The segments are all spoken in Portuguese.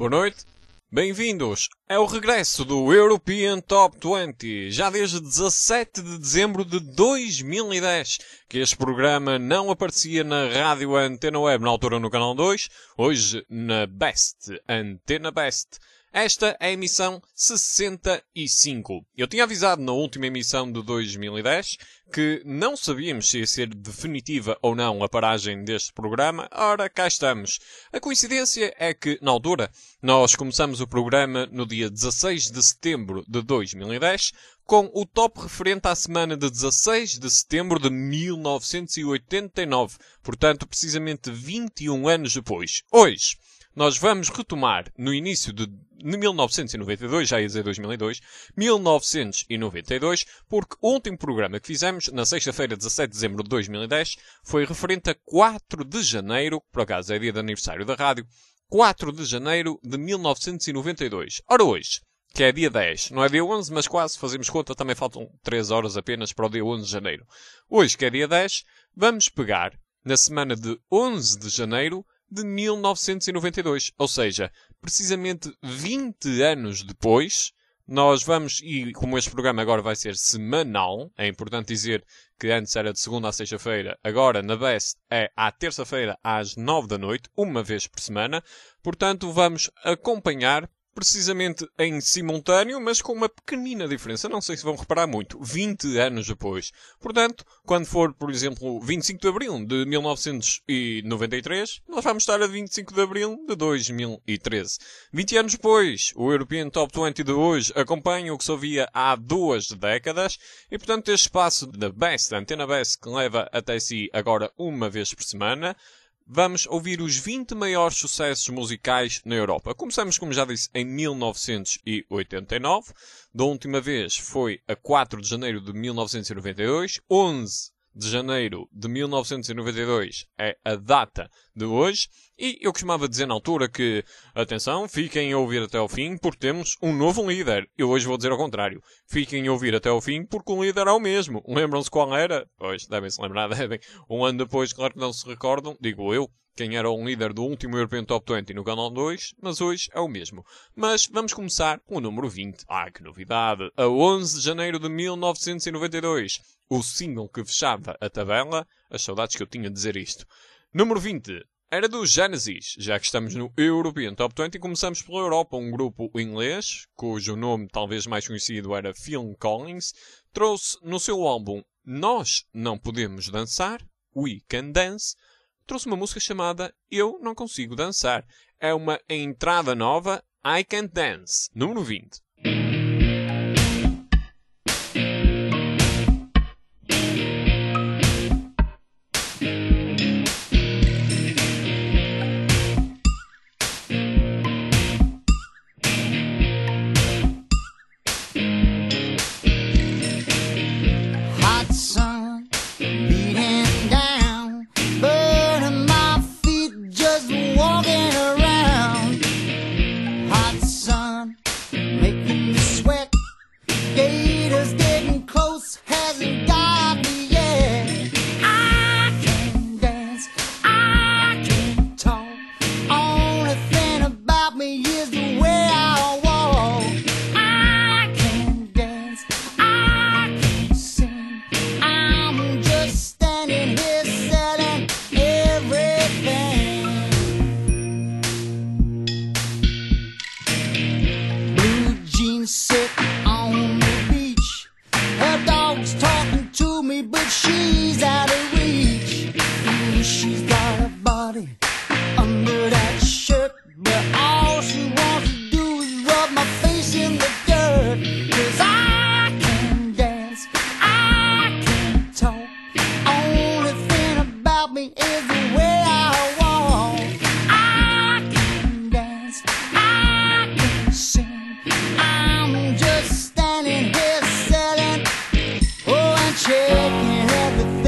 Boa noite, bem-vindos. É o regresso do European Top 20, já desde 17 de dezembro de 2010, que este programa não aparecia na rádio Antena Web, na altura no Canal 2, hoje na Best, Antena Best. Esta é a emissão 65. Eu tinha avisado na última emissão de 2010 que não sabíamos se ia ser definitiva ou não a paragem deste programa. Ora, cá estamos. A coincidência é que, na altura, nós começamos o programa no dia 16 de setembro de 2010 com o top referente à semana de 16 de setembro de 1989. Portanto, precisamente 21 anos depois. Hoje, nós vamos retomar no início de 1992, já ia dizer 2002, 1992, porque o último programa que fizemos, na sexta-feira, 17 de dezembro de 2010, foi referente a 4 de janeiro, por acaso é dia de aniversário da rádio, 4 de janeiro de 1992. Ora hoje, que é dia 10, não é dia 11, mas quase, fazemos conta, também faltam 3 horas apenas para o dia 11 de janeiro. Hoje, que é dia 10, vamos pegar, na semana de 11 de janeiro, de 1992, ou seja, precisamente 20 anos depois, nós vamos, e como este programa agora vai ser semanal, é importante dizer que antes era de segunda à sexta-feira, agora na Best é à terça-feira às 9 da noite, uma vez por semana, portanto vamos acompanhar precisamente em simultâneo, mas com uma pequenina diferença. Não sei se vão reparar muito. 20 anos depois. Portanto, quando for, por exemplo, 25 de Abril de 1993, nós vamos estar a 25 de Abril de 2013. 20 anos depois, o European Top 20 de hoje acompanha o que se ouvia há 2 décadas e, portanto, este espaço da Best, a Antena Best, que leva até si agora uma vez por semana, vamos ouvir os 20 maiores sucessos musicais na Europa. Começamos, como já disse, em 1989. Da última vez foi a 4 de janeiro de 1992. 11 de janeiro de 1992 é a data de hoje. E eu costumava dizer na altura que, atenção, fiquem a ouvir até ao fim porque temos um novo líder. Eu hoje vou dizer ao contrário. Fiquem a ouvir até ao fim porque o líder é o mesmo. Lembram-se qual era? Pois, devem-se lembrar, devem. Um ano depois, claro que não se recordam, digo eu, quem era o líder do último European Top 20 no Canal 2, mas hoje é o mesmo. Mas vamos começar com o número 20. Ah, que novidade! A 11 de janeiro de 1992, o single que fechava a tabela, as saudades que eu tinha de dizer isto. Número 20. Era do Genesis, já que estamos no European Top 20 e começamos pela Europa, um grupo inglês, cujo nome talvez mais conhecido era Phil Collins, trouxe no seu álbum Nós Não Podemos Dançar, We Can Dance, trouxe uma música chamada Eu Não Consigo Dançar. É uma entrada nova, I Can't Dance, número 20. Checking everything.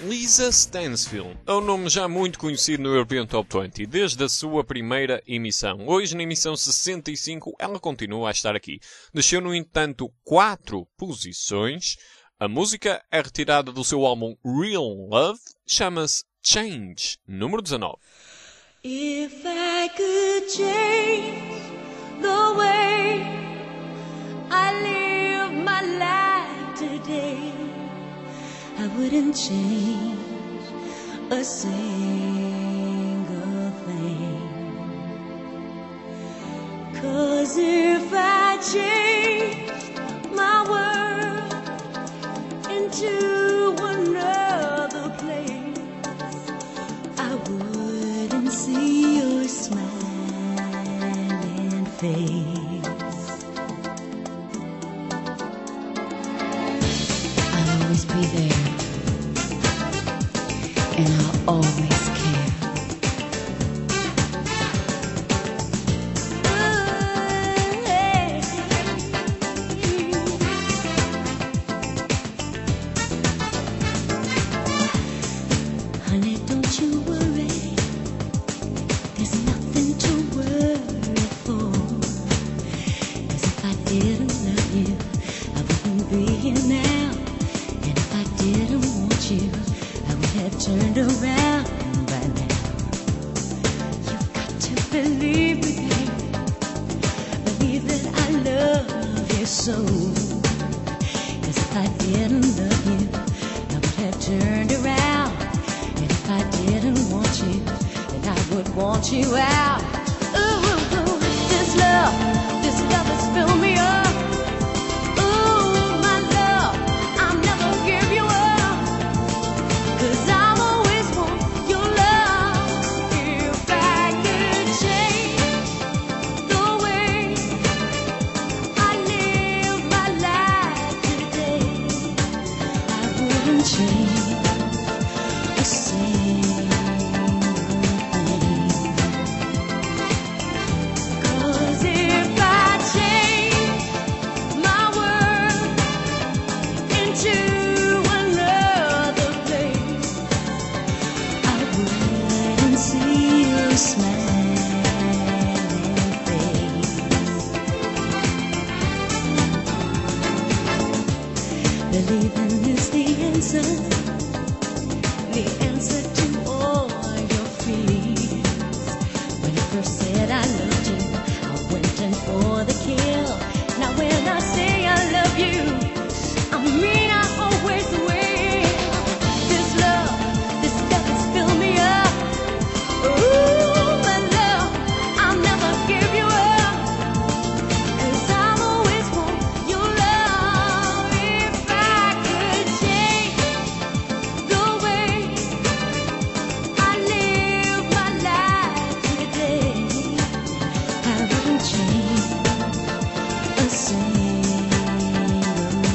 Lisa Stansfield é um nome já muito conhecido no European Top 20 desde a sua primeira emissão. Hoje, na emissão 65, ela continua a estar aqui. Desceu, no entanto, 4 posições. A música é retirada do seu álbum Real Love, chama-se Change, número 19. If I could change the way I live my life today, I wouldn't change a single thing. 'Cause if I changed my world into another place, I wouldn't see your smiling face. I'll always be there, and I'll always care. Honey, don't you worry, there's nothing to worry for. 'Cause if I didn't love you, I wouldn't be here now. And if I didn't want you, I would have turned around by now. You've got to believe me, baby. Believe that I love you so. 'Cause if I didn't love you, I would have turned around. And if I didn't want you, then I would want you out. Ooh, this love has filled me up. Ooh, my love, I'll never give you up. 'Cause I'll always want your love. If I could change the way I live my life today, I wouldn't change a single thing. 'Cause if I change my world into another place, I wouldn't see your smiling face. Believing is the answer to all your fears. When I first said I loved you, I went in for the kill. Now when I say I love you, I mean I always will. This love has filled me up. Ooh, my love, I'll never give you up. 'Cause I'll always want your love. If I could change the way I live my life today, I wouldn't change a single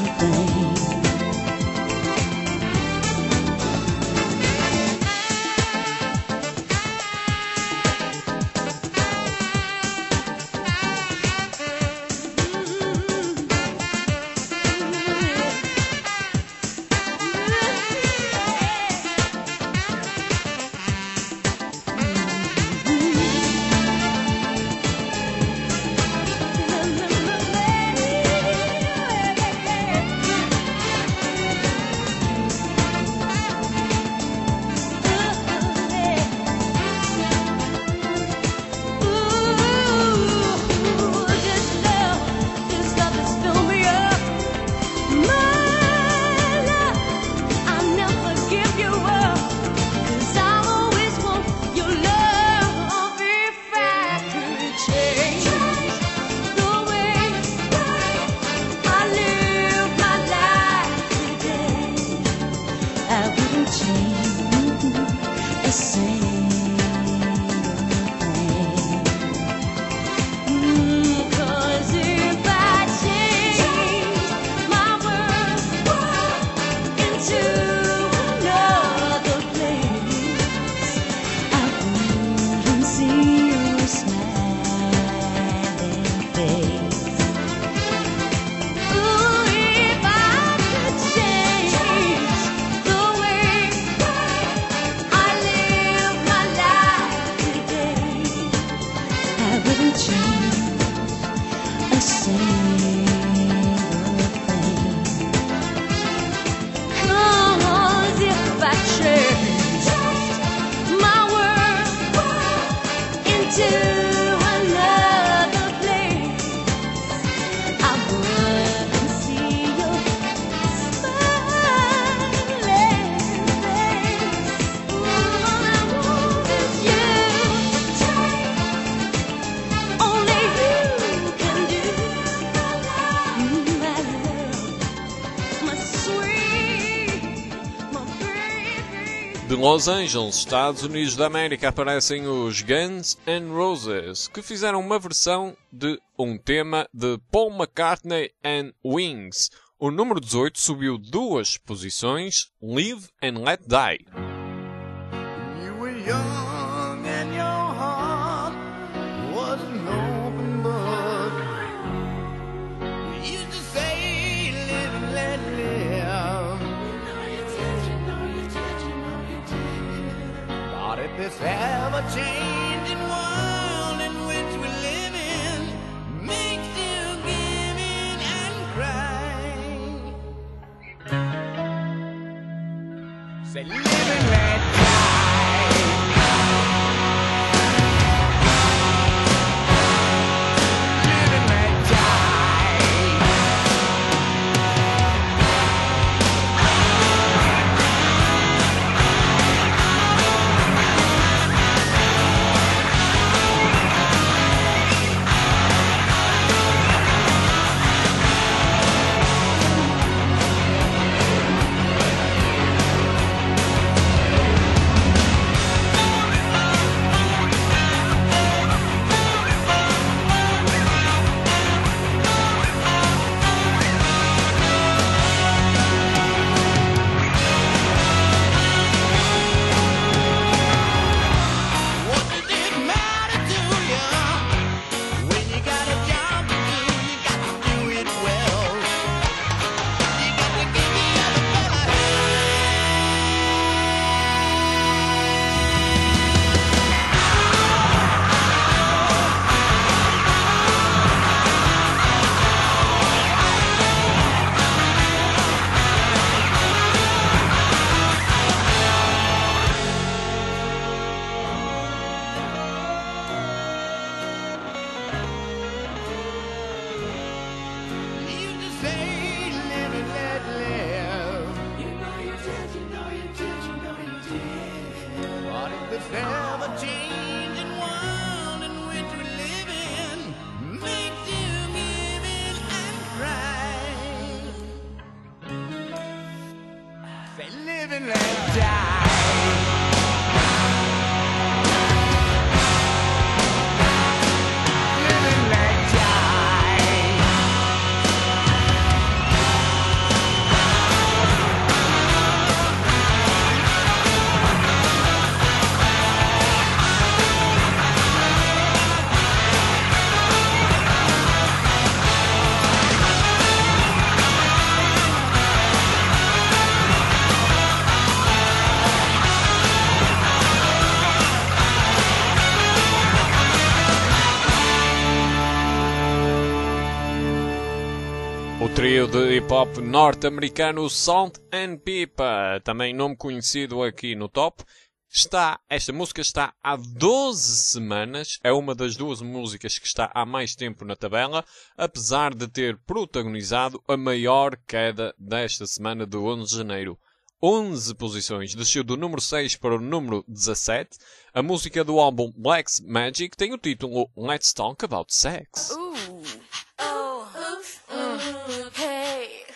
De Los Angeles, Estados Unidos da América, aparecem os Guns N' Roses, que fizeram uma versão de um tema de Paul McCartney and Wings. O número 18 subiu 2 posições, Live and Let Die. You were young and your heart was an open book. You used to say, live and let live. But if this ever-changing world in which we live in makes you give in and cry, say, live and let O trio de hip-hop norte-americano Salt and Pepper, também nome conhecido aqui no top, esta música está há 12 semanas, é uma das 2 músicas que está há mais tempo na tabela, apesar de ter protagonizado a maior queda desta semana de 11 de janeiro. 11 posições, desceu do número 6 para o número 17. A música do álbum Black's Magic tem o título Let's Talk About Sex. Hey,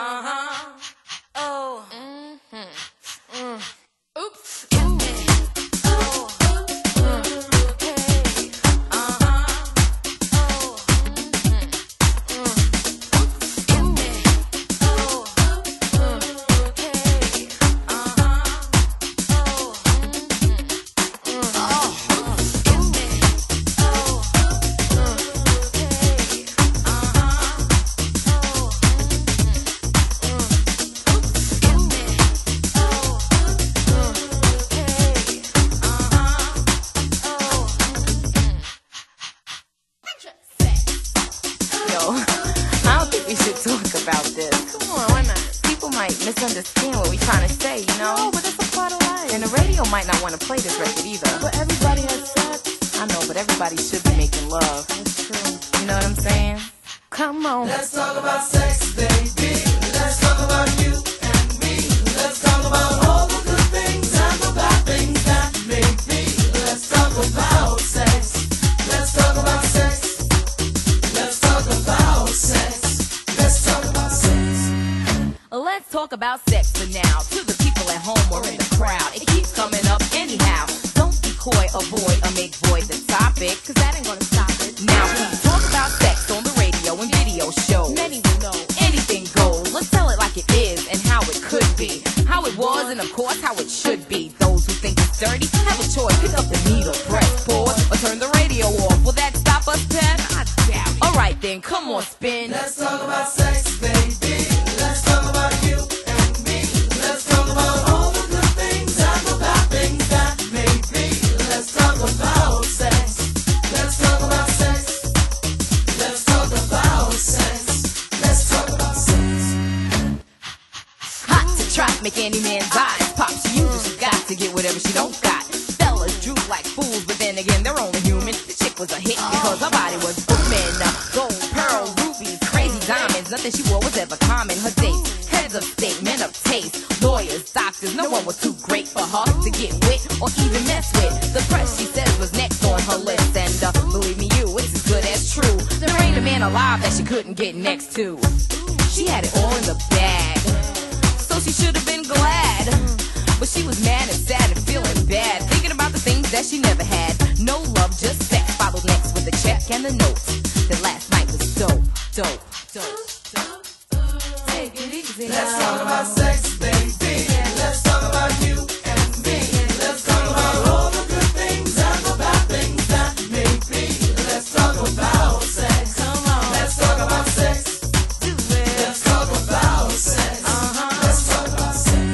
oh, oops, misunderstand what we're trying to say, you know? No, but it's a part of life. And the radio might not want to play this record either. But everybody has sex. I know, but everybody should be making love. That's true. You know what I'm saying? Come on. Let's talk about sex, baby. Let's talk about you and me. Let's talk about all the good things and the bad things that may be. Let's talk about sex. Let's talk about sex. Let's talk about sex. Let's talk about sex. Let's talk about sex for now. To the people people at home or in the crowd. It keeps coming up anyhow. Don't be coy, avoid, or make void the topic, cause that ain't gonna stop it. Now we talk about sex on the radio and video shows. Many will know anything goes. Let's tell it like it is and how it could be, how it was, and of course how it should be. Those who think it's dirty have a choice. Pick up the needle, press pause, or turn the radio off. Will that stop us, Pen? I doubt it. Alright then, come on, spin. Let's talk about sex, baby. Let's talk about you and me. Let's talk about all the good things and the bad things that may be. Let's talk about sex. Let's talk about sex. Let's talk about sex. Let's talk about sex. Hot to trap, make any man's eyes pop. She uses, she got to get whatever she don't got. Fellas droop like fools, but then again, they're only human. The chick was a hit because her body was booming. Gold, pearl, rubies, crazy diamonds. Nothing she wore was ever common. Her dates, heads of state, men of taste, lawyers, doctors. No one was too great for her to get with or even mess with. The press, she says, was next on her list. And believe me, you, it's as good as true. There ain't a man alive that she couldn't get next to. She had it all in the bag, so she should have been glad. But she was mad and sad and feeling bad, thinking about the things that she never had. No love, just sex. Followed next with the check and the note. That last night was dope, dope, dope, dope. Take it easy now. Let's talk about sex, baby. Let's talk about you and me. Let's talk about all the good things and the bad things that may be. Let's talk about sex. Come on, Let's talk about sex. do it. Let's talk about sex. Let's talk about sex.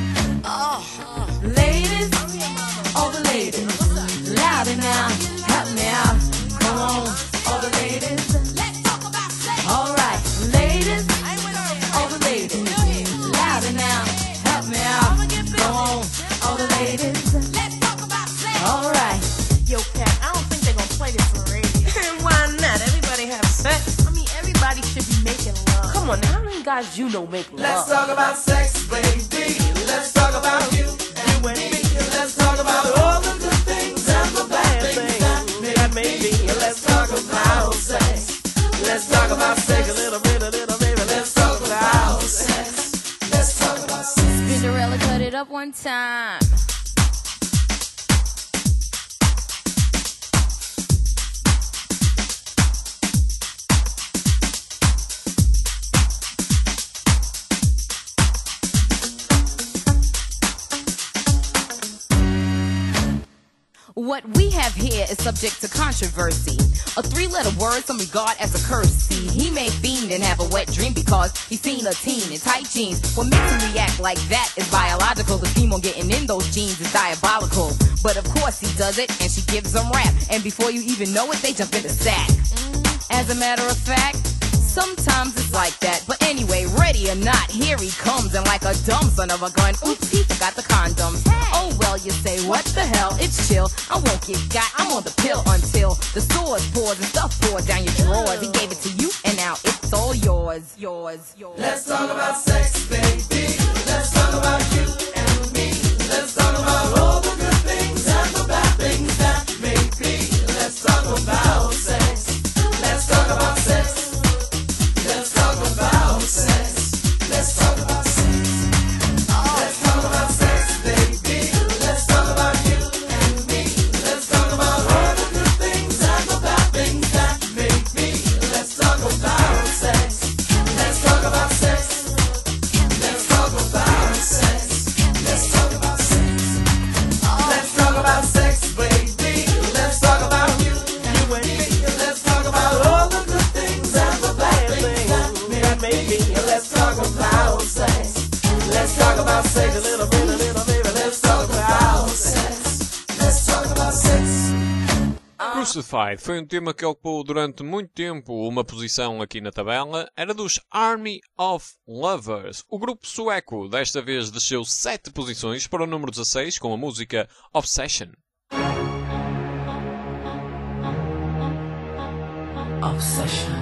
Ladies, all the ladies, louder now, help me out. Come on, all the ladies. Let's talk about sex. All right, ladies, all the ladies, louder now, help me out. Come on, all the ladies. Let's talk about sex. All right. Yo, Pat, I don't think they're gonna play this on radio. Why not? Everybody have sex. I mean, everybody should be making love. Come on, now, how many guys you know make love? Let's talk about sex, baby. Let's talk about you and me. Let's talk about all the good things and the bad things that may be. Let's talk about sex. Let's talk about sex. A little baby. Let's talk about sex. Let's talk about sex. Cinderella cut it up one time. What we have here is subject to controversy. A three-letter word some regard as a courtesy. He may fiend and have a wet dream because he's seen a teen in tight jeans. What makes him react like that is biological. The scheme on getting in those jeans is diabolical. But of course he does it, and she gives him rap. And before you even know it, they jump in the sack. As a matter of fact, sometimes it's like that. But anyway, ready or not, here he comes. And like a dumb son of a gun, oops, he forgot the condoms. Oh well, you say, what the hell, it's chill. I won't get got, I'm on the pill until the sores pours and stuff pours down your drawers. He gave it to you, and now it's all yours. Yours. Let's talk about sex, baby. Let's talk about you and me. Let's talk about all the good things and the bad things that may be. Let's talk about sex. Let's talk about sex. Let's talk about sex. Let's talk about sex. Let's talk about sex, baby. Let's talk about you and me. Let's talk about all the good things and the bad things that may be. Let's talk about sex. Let's talk about sex. Let's talk about sex. Let's talk about sex. Let's talk about sex, baby. Let's talk about you and me. Let's talk about all the good things and the bad things that may be. Let's talk about sex. Let's talk about sex. A little baby. Let's talk about sex. Let's talk about sex. Crucified foi um tema que ocupou durante muito tempo uma posição aqui na tabela. Era dos Army of Lovers. O grupo sueco desta vez desceu 7 posições para o número 16 com a música Obsession. Obsession.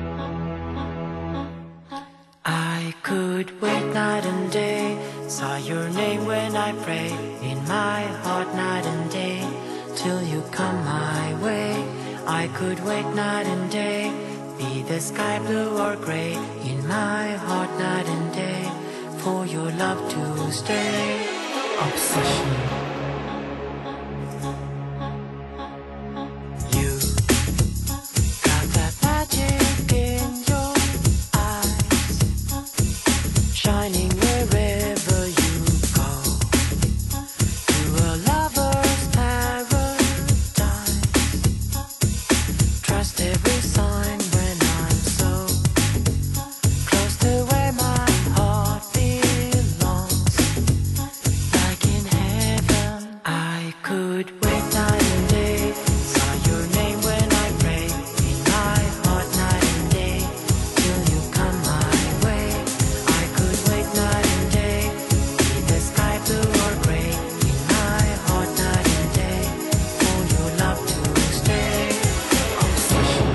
I could wait night and day, saw your name when I pray, in my heart night and day, till you come my way. I could wait night and day, be the sky blue or gray, in my heart night and day, for your love to stay. Obsession. You got that magic in your eyes, shining wherever you go, to a lover's paradise. Trust every sign when I'm so close to where my heart belongs. Like in heaven, I could wait night and day. Saw your name when I pray in my heart night and day, till you come my way. I could wait night and day, be the sky blue or gray, in my heart night and day, for your love to stay. Obsession.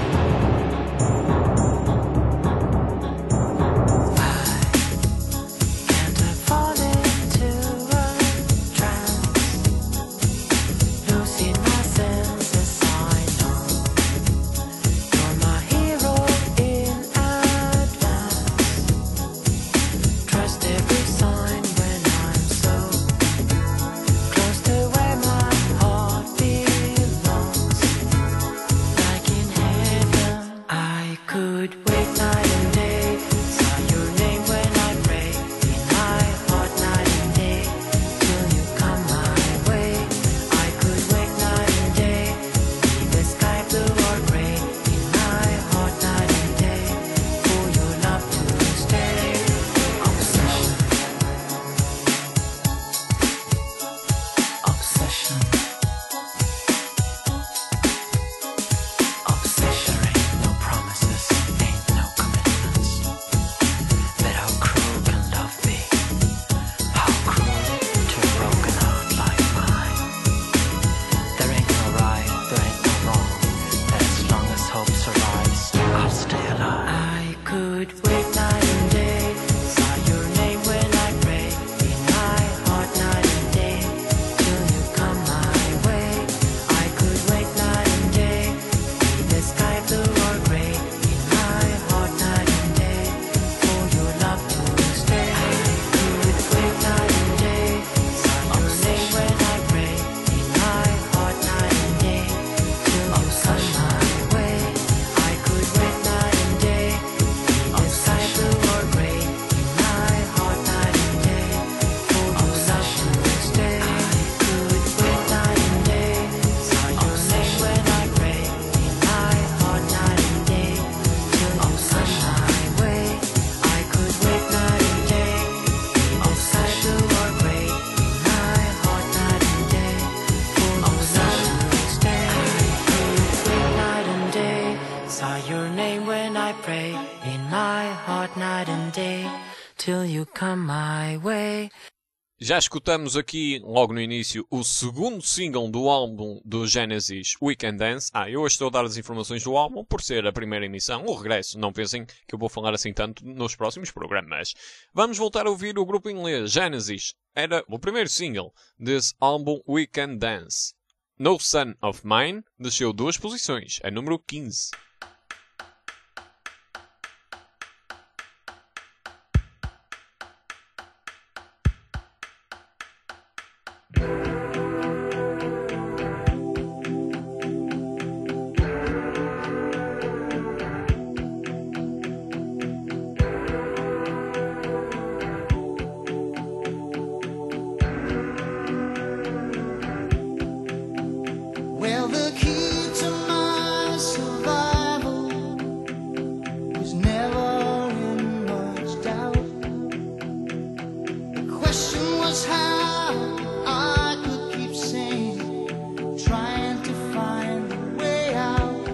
Can't I fall into a trance, losing my senses? I know you're my hero in advance. Trust every sign when I'm so close to where my heart belongs. Like in heaven, I could wait night and day. Saw your name when I pray in my heart night and day, till you come my way. I could wait night and day, be the sky blue or gray, in my heart night and day, for your love to stay. Obsession. Obsession. Obsession ain't no promises, ain't no commitments. But how cruel can love be? How cruel to a broken heart like mine. There ain't no right, there ain't no wrong. As long as hope survives, I'll stay alive. I could wait night and day. Saw your name when I pray in my heart night and day, till you come my way. I could wait night and day, be the sky blue or gray, in my heart night and day, for your love to stay. I could wait night and day. Saw your name when I pray in my heart night and day, till you come my way. I could wait night and day, be the sky blue or gray, in my heart night and day, for your love to stay. I could wait night and day. Saw your name when I pray in my heart night and day, till you come my way. I could wait night and day, be the sky blue or gray, in my heart night and day, for your love to stay. I could wait night and day. Saw your name when I pray in my heart night and day, till you come my way. Já escutamos aqui, logo no início, o segundo single do álbum do Genesis, We Can Dance. Eu hoje estou a dar as informações do álbum por ser a primeira emissão, o regresso. Não pensem que eu vou falar assim tanto nos próximos programas. Vamos voltar a ouvir o grupo inglês Genesis. Era o primeiro single desse álbum We Can Dance. No Son of Mine desceu 2 posições, a número 15. Well, the key to my survival was never in much doubt. The question was how I could keep sane, trying to find a way out.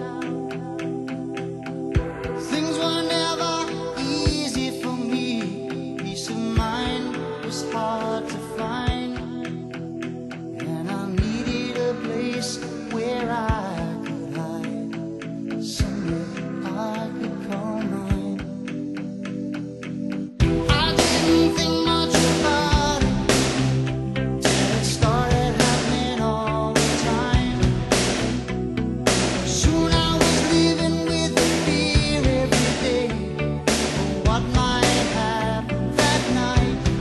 Things were never easy for me. Peace of mind was hard to find, and I needed a place where I could hide, somewhere I could call mine. I didn't think much about it till it started happening all the time. Soon I was living with the fear every day of what might happen that night.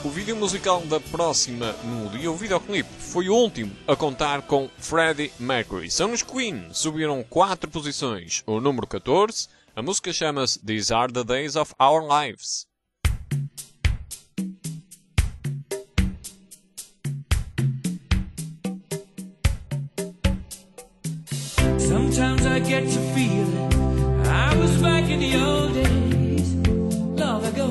O vídeo musical da próxima nude e o videoclipe foi o último a contar com Freddie Mercury. São os Queen, subiram 4 posições. O número 14, a música chama-se These Are the Days of Our Lives. Sometimes I get to feeling I was back in the old days, long ago.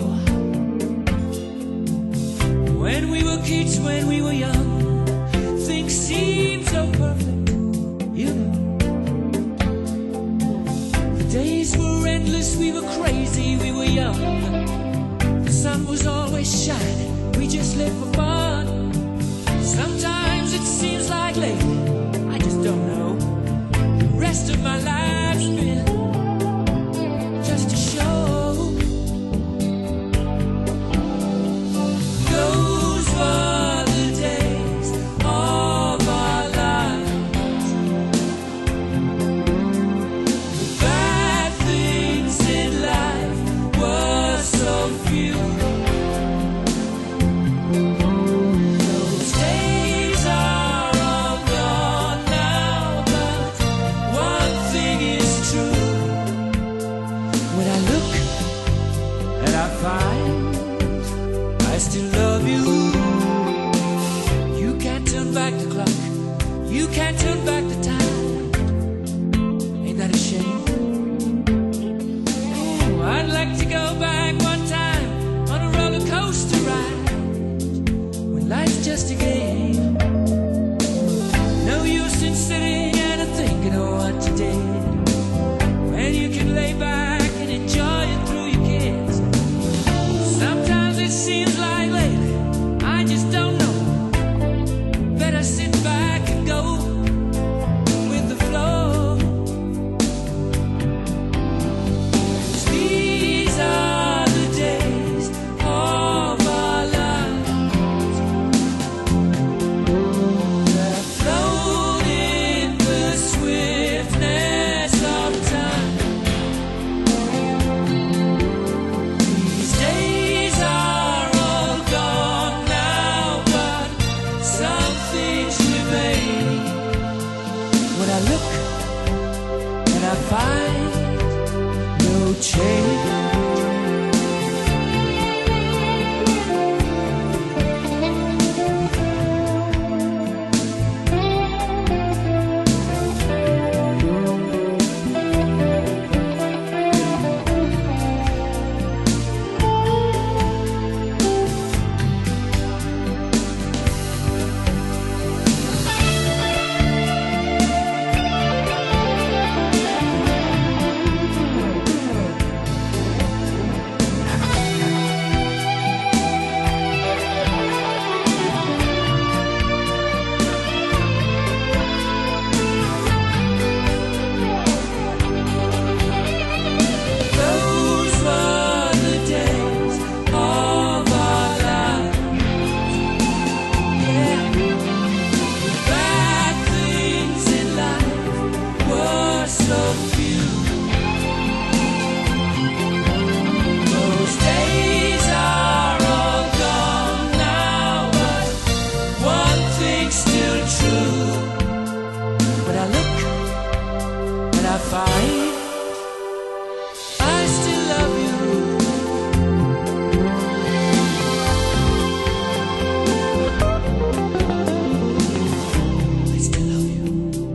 When we were kids, when we were young, things seemed so perfect, you know. The days were endless, we were crazy, we were young. The sun was always shining, we just lived for fun. Sometimes it seems like lately, I just don't know. The rest of my life's been just a show. Those were the days of our lives. The bad things in life were so few. Those days are all gone now, but one thing is true. When I look and I find I still love you. You can't turn back the clock. You can't turn back the time. Ain't that a shame? Oh, I'd like to go back one time on a roller coaster ride when life's just a game. No use in sitting and thinking of what you did when you can lay back and enjoy it through your kids. Sometimes it seems like lately, I just don't know. Better sit back and go with the flow. 'Cause these are the days of our lives that float in the swiftness of time. These days are all gone now, but some things remain. When I look and I find no change. Those were the days of our lives. Yeah. Bad things in life were so few. Those days are all gone now, but one thing's still true. When I look and I find I still love you. I still love you.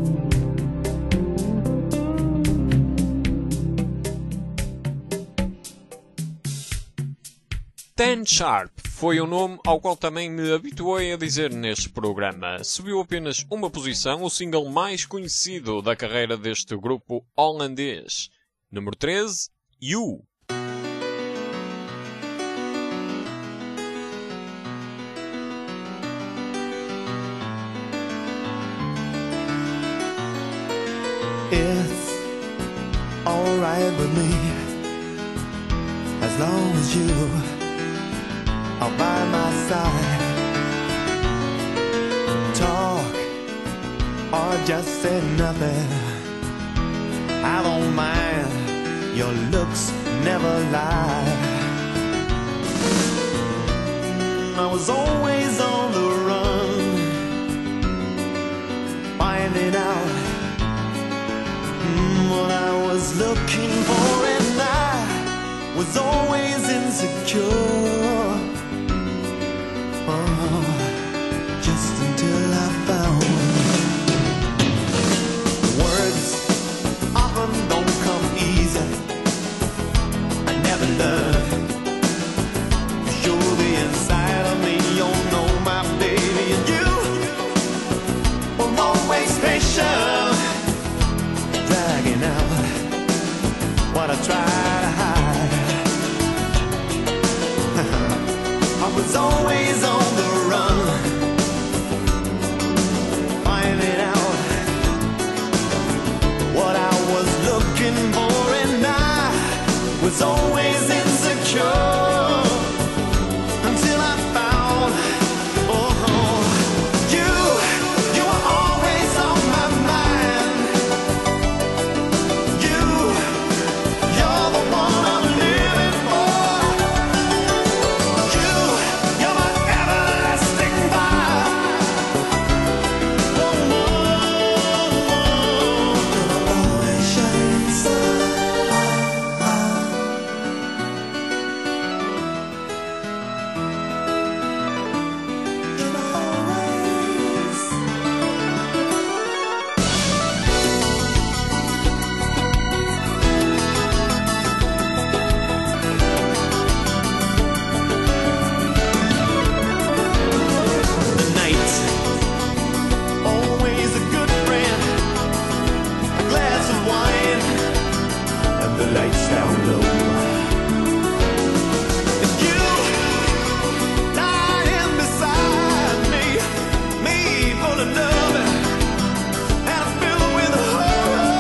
Dan Sharp foi o nome ao qual também me habituei a dizer neste programa. Subiu apenas uma posição, o single mais conhecido da carreira deste grupo holandês. Número 13, You. It's alright with me as long as you are by my side. Talk or just say nothing, I don't mind, your looks never lie. I was always on the run, finding out what I was looking for, and I was always insecure. Oh, just until I found words often don't come easy. I never learned to show the inside of me. You know my baby, and you were always patient, dragging out what I tried to hide. I was always on the run, finding out what I was looking for, and I was always insecure until I found, oh, you were always on my mind. You're the one I'm living for. You're my everlasting fire. Oh, always shining star. The night, always a good friend, a glass of wine, and the lights down low. And you lying beside me full of love and filled with hope.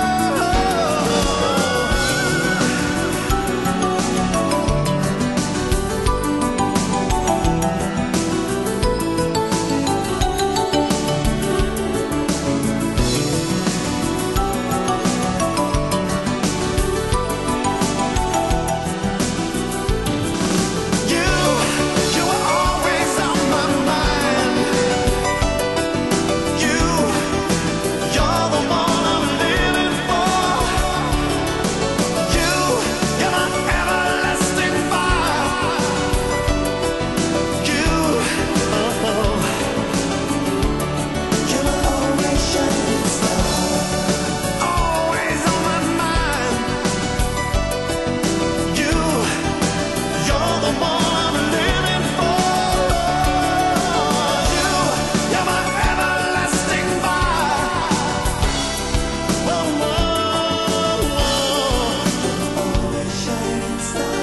You were always on my mind. You're the one I'm living for. You're my everlasting fire. You're always shining star. Always on my mind. You're the one I'm living for. You're my everlasting fire. Always shining star.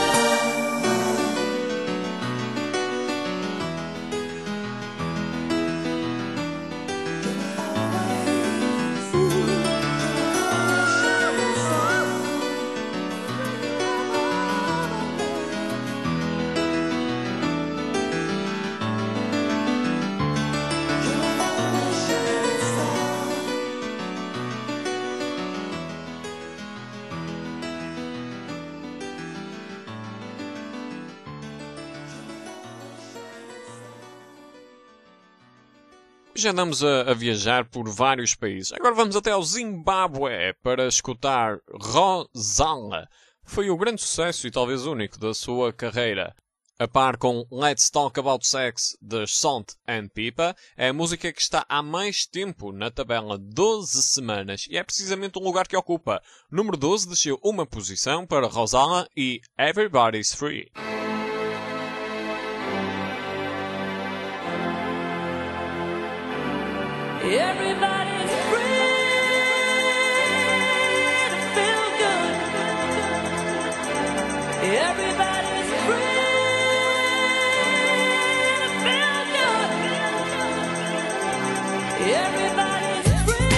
Já andamos a viajar por vários países. Agora vamos até ao Zimbábue para escutar Rosanna. Foi o grande sucesso e talvez único da sua carreira. A par com Let's Talk About Sex de Salt and Pepper, é a música que está há mais tempo na tabela, 12 semanas, e é precisamente o lugar que ocupa. Número 12 desceu uma posição para Rosanna e Everybody's Free. Everybody's free to feel good. Everybody's free to feel good. Everybody's free.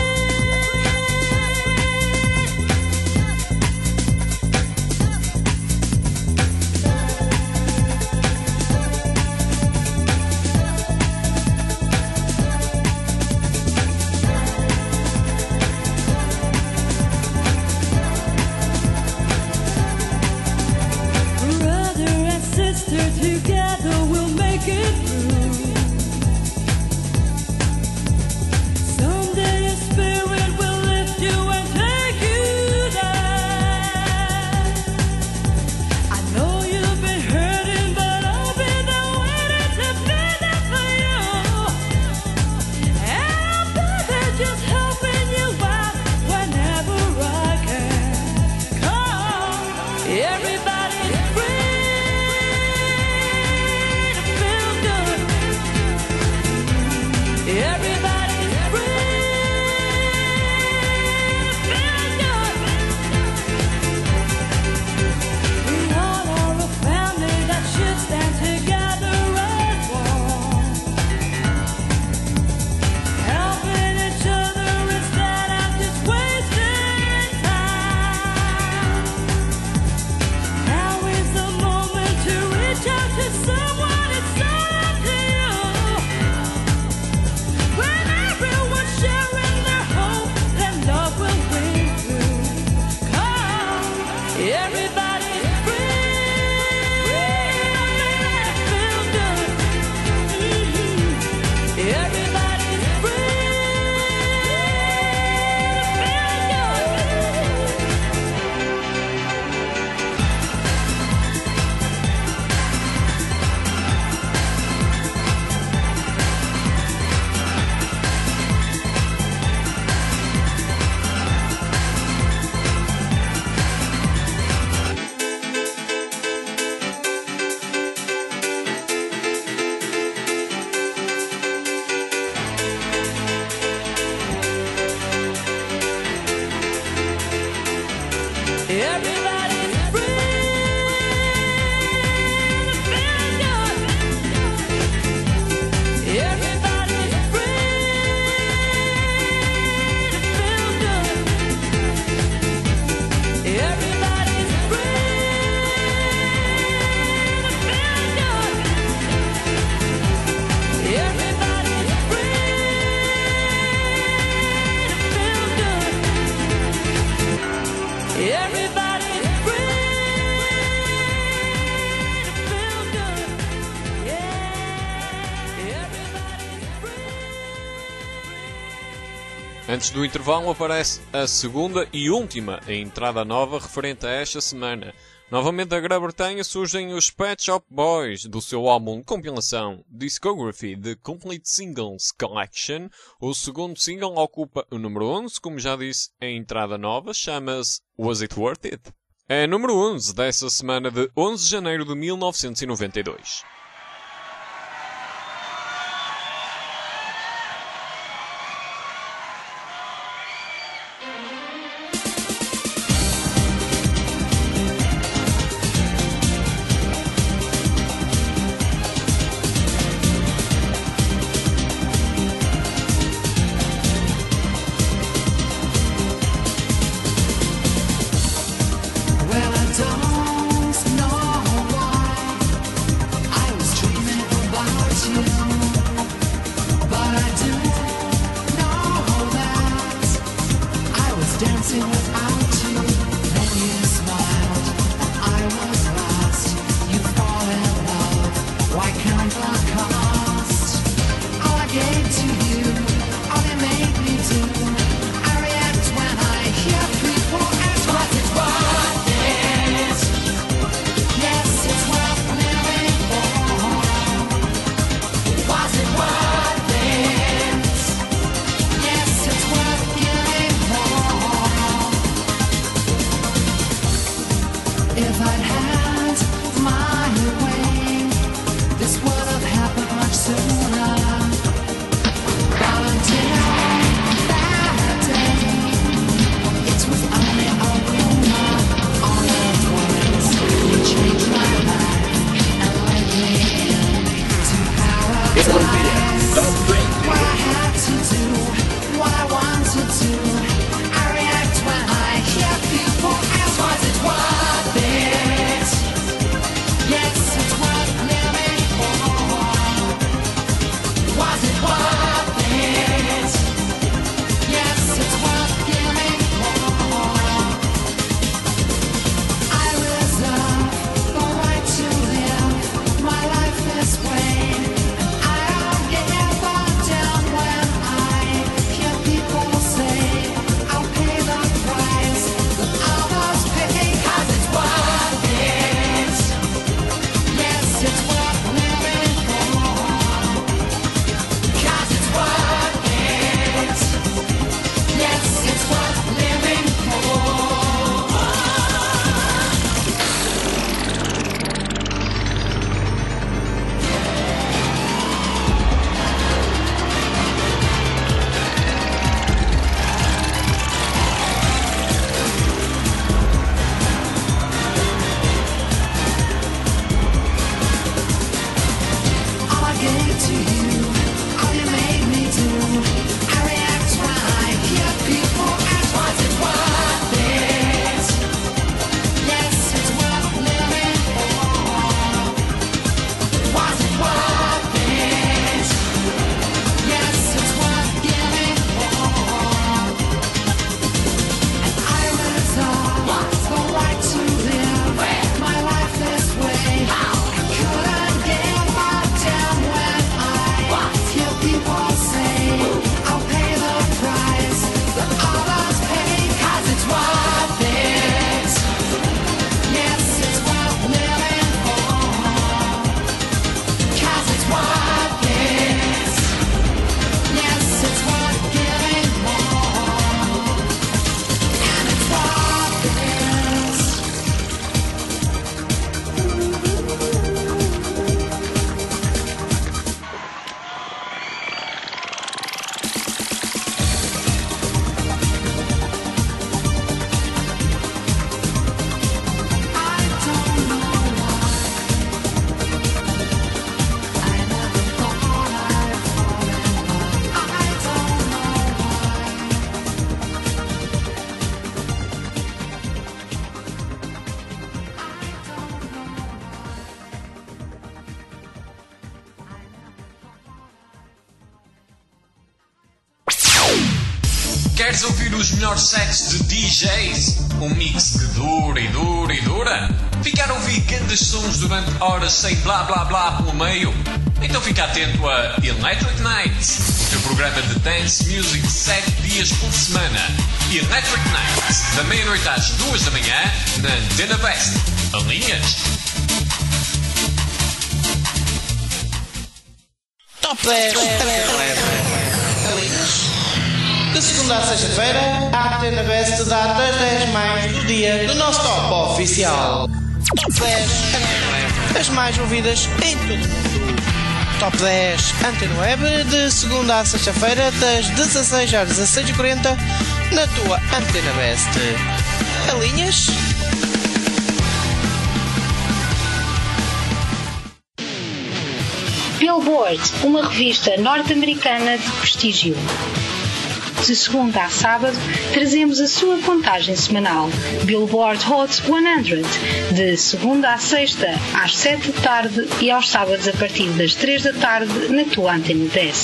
Antes do intervalo aparece a segunda e última entrada nova referente a esta semana. Novamente da Grã-Bretanha surgem os Pet Shop Boys do seu álbum de compilação Discography The Complete Singles Collection. O segundo single ocupa o número 11, como já disse, a entrada nova chama-se Was It Worth It? É número 11 dessa semana de 11 de janeiro de 1992. Well, I don't know why I was dreaming about you, but I do know that I was dancing without you. Then you smiled, I was lost. You fall in love, why count the cost? All I gave to you, all you made me do. I react when I hear people ask what it's worth. Yes, it's worth living for. Was it worth it? Yes, it's worth giving more. If I'd had my way, this would have happened much sooner. But until that day, it was only a rumor. All at once, you changed my life and led me into paradise. What I had to do, what I wanted to. I react when I hear people ask, was it worth it? Yes, it's worth living for. Was it worth it? Yes, it's worth giving more. I reserve the right to live my life this way. I don't give a damn when I hear people say I'll pay the price that others pay. 'Cause it's worth it. Yes, it's worth living for. 'Cause it's worth it. Yes, it's worth living for. All I gave to you, all you made me do. I react when I hear people ask, was it worth it? Yes, it's worth living for. Was it worth it? Yes, it's worth giving more. And I reserve the right to live my life this way. I couldn't give a damn when I hear people say I'll pay the price that others pay. 'Cause it's worth it. Yes, it's worth living for. 'Cause it's worth it. Yes, it's worth giving more. And it's worth it. I don't know why. I never thought I'd fall in love. I don't know why. Queres ouvir os melhores sets de DJs? Um mix que dura e dura e dura? Ficar a ouvir grandes sons durante horas sem blá blá blá pelo meio? Então fica atento a Electric Nights, o teu programa de dance music 7 dias por semana. Electric Nights, da meia-noite às 2 da manhã, na Antena Best. Alinhas? Top 10 de segunda a sexta-feira, a Antena Best dá das 10 mais do dia do nosso top oficial. Top 10 as mais ouvidas em todo o mundo. Top 10 Antena Web, de segunda a sexta-feira, das 16 às 16h40, na tua Antena Best. Alinhas? Billboard, uma revista norte-americana de prestígio. De segunda a sábado, trazemos a sua contagem semanal, Billboard Hot 100, de segunda a sexta, às 7 da tarde e aos sábados a partir das 3 da tarde, na tua Antena Best.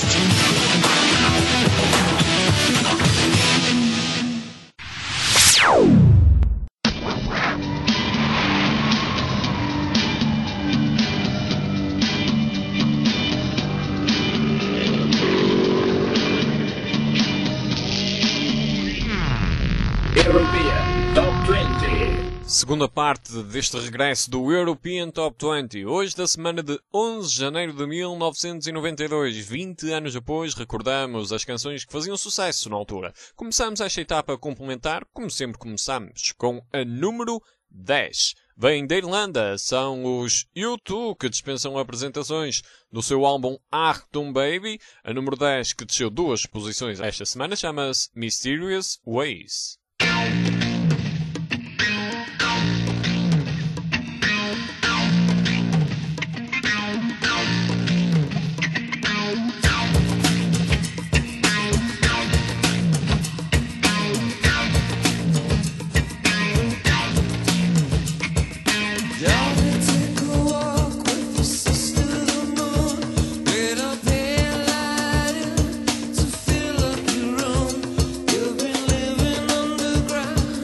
Segunda parte deste regresso do European Top 20, hoje da semana de 11 de janeiro de 1992. 20 anos depois, recordamos as canções que faziam sucesso na altura. Começamos esta etapa a complementar, como sempre começamos, com a número 10. Vêm da Irlanda, são os U2 que dispensam apresentações do seu álbum Achtung Baby. A número 10, que desceu 2 posições esta semana, chama-se Mysterious Ways. Fill up your room. You've been living underground.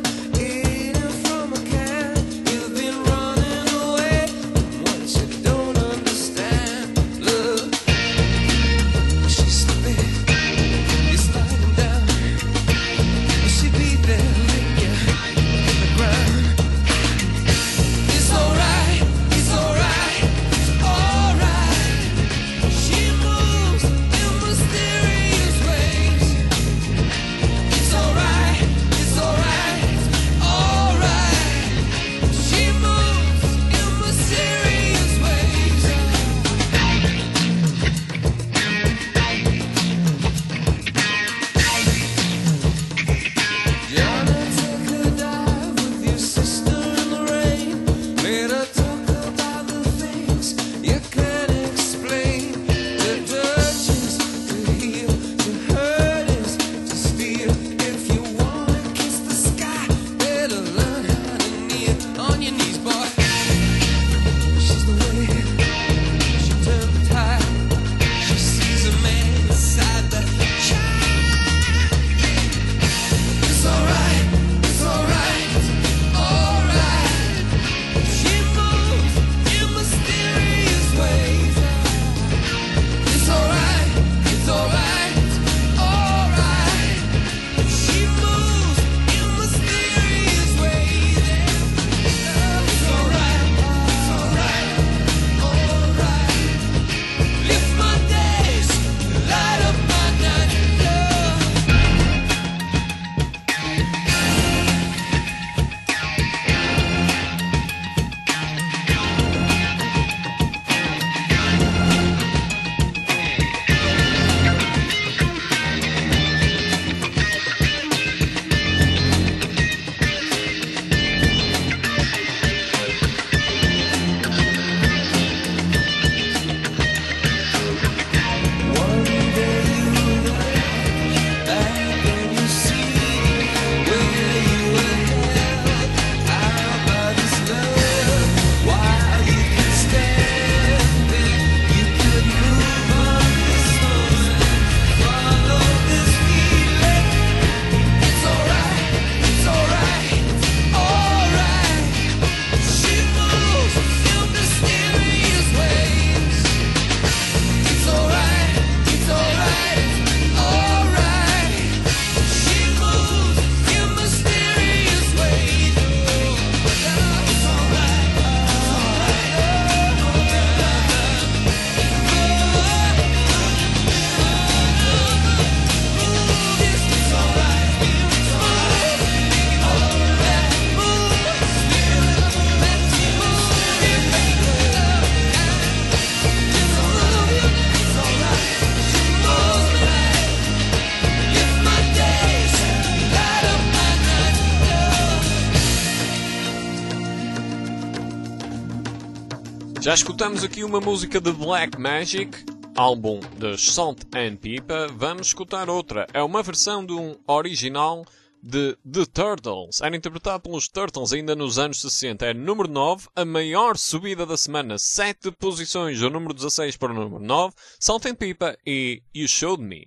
Já escutamos aqui uma música de Black Magic, álbum de Salt and Pepper. Vamos escutar outra. É uma versão de um original de The Turtles. Era interpretado pelos Turtles ainda nos anos 60. É número 9, a maior subida da semana. 7 posições do número 16 para o número 9. Salt and Pepper e You Showed Me.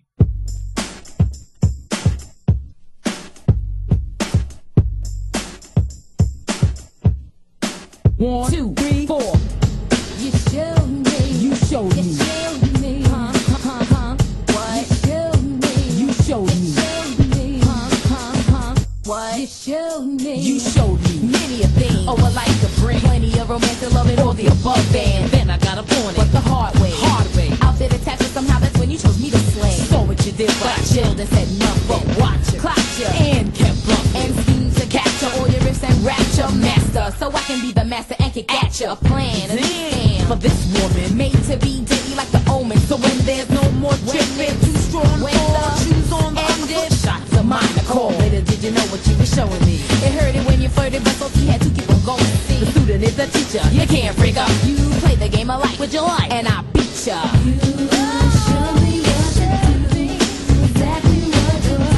One, two, three, four. You showed me. You showed me. You showed me. What? You showed me. You showed me. What? You showed me. You showed me. Many a thing. Oh, I like to bring plenty of romance and love and all the above band. Then I got a point, but the hard way. Hard way. Out there attached, but somehow that's when you chose me to slay. Saw what you did, but I chilled and said nothing. Watch you, clocked you, and kept bluffing. And schemed to capture all your riffs and rapture master, so I can be the master and kick at you. A plan, a stand for this woman, made to be daily like the omen. So when there's no more tripping, too strong, when the shoes on the ended, shots of mine are cold. Later, did you know what you were showing me? It hurt it when you flirted, but so he had to keep on going. See, the student is the teacher. You can't break up. You play the game I like, would you like? And I beat ya. You show me what to do, exactly what to do.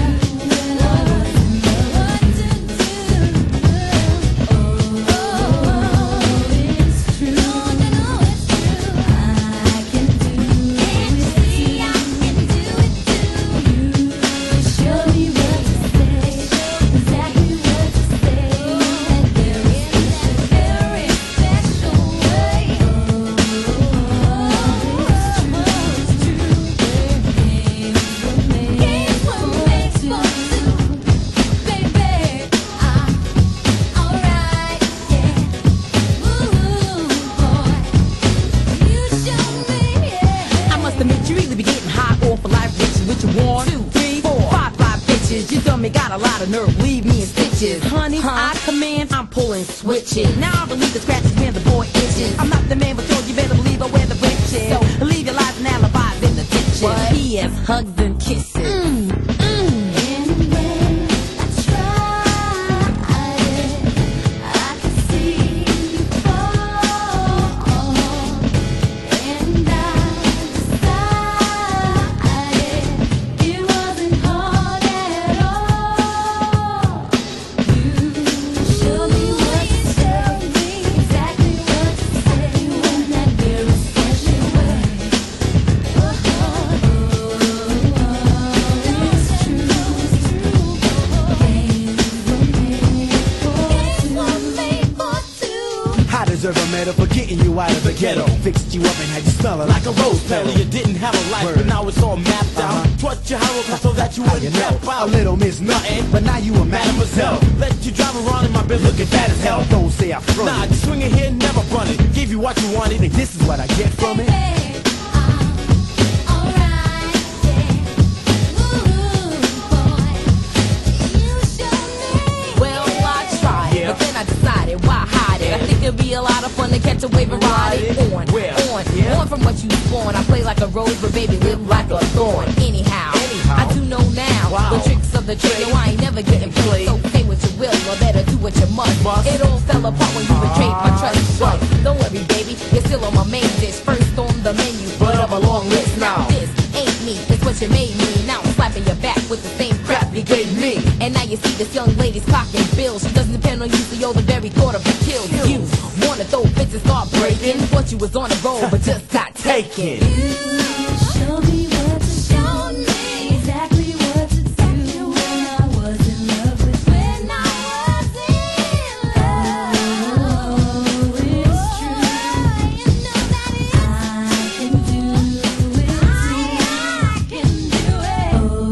Got a lot of nerve, leave me in stitches. Honey, I command, I'm pulling switches. Now I believe the scratches when the boy itches. I'm not the man, but you better believe I wear the riches. So leave your lies and alibis in the ditches. What? He has hugs and kisses. For getting you out of the ghetto, fixed you up and had you smelling like a rose petal. You didn't have a life, but now it's all mapped out. Taught you how to so that you wouldn't help out. A little miss nothing, but now you a mademoiselle. Let you drive around in my biz looking fat as hell. Don't say I front. Nah, just swing it here, never run it. Gave you what you wanted, and this is what I get from it. But then I decided, why hide it? I think it'd be a lot of fun to catch a wave and ride it on from what you spawn. I play like a rose, but baby, live like a thorn. Anyhow, I do know now the tricks of the trade. No, I ain't never getting played. So say what you will, or better do what you must. It all fell apart when you betrayed my trust. Don't worry, baby, you're still on my main dish. First on the menu, but of a long list. Now this ain't me, it's what you made me. Now I'm slapping your back with the same crap you gave me. And now you see this young lady's clocking bills. She doesn't depend on you, so you're the very thought of it kills you. Wanna throw fits and start breaking? Thought you was on the road, but just got taken. You show me what to show me, exactly what to do when I was in love with. When I was in love, it's true. You know that I can do it. I can do it.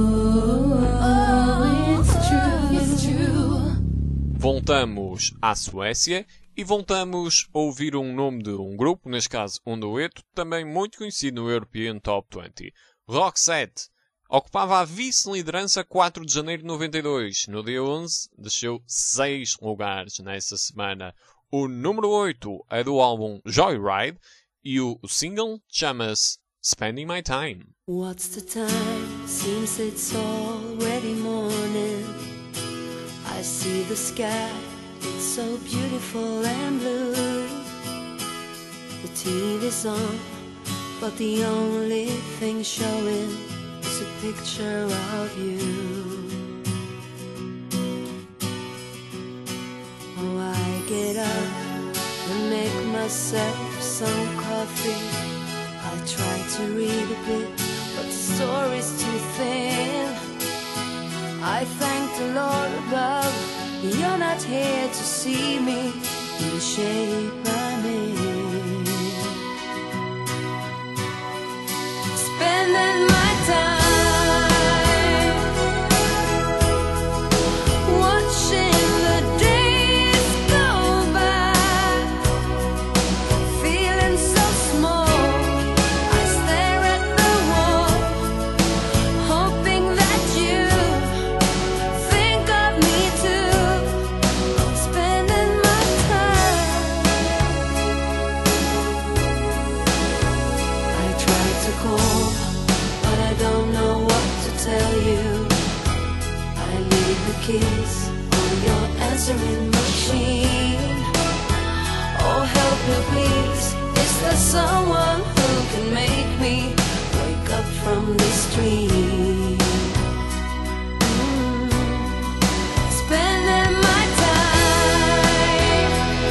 Oh, it's true, it's true. Voltamos à Suécia e voltamos a ouvir um nome de um grupo, neste caso um dueto, também muito conhecido no European Top 20. Roxette ocupava a vice-liderança 4 de janeiro de 92. No dia 11, desceu 6 lugares nessa semana. O número 8 é do álbum Joyride e o single chama-se Spending My Time. What's the time? Seems it's already morning. I see the sky, it's so beautiful and blue. The TV's on, but the only thing showing is a picture of you. Oh, I get up and make myself some coffee. I try to read a bit, but the story's too thin. I thank the Lord above, you're not here to see me in the shape I'm in. Spending my time watching the days go by, feeling so small. I stare at the wall, hoping that you think of me too. I'm spending my time. I try to call, but I don't know what to tell you. I leave the keys on your answering machine. Oh, help me please, is there someone who can make me wake up from this dream? Spending my time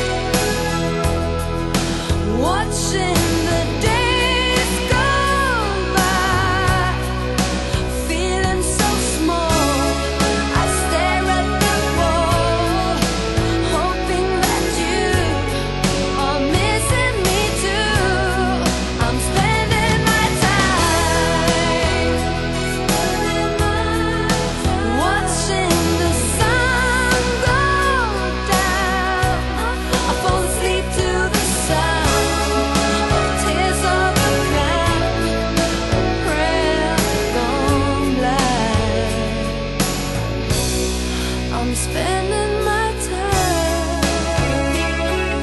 watching the days go by, feeling so small. I stare at the wall, hoping that you are missing me too. I'm spending my time watching the sun go down. I fall asleep to the sound of tears of a clown, a prayer gone blind. I'm spending my time.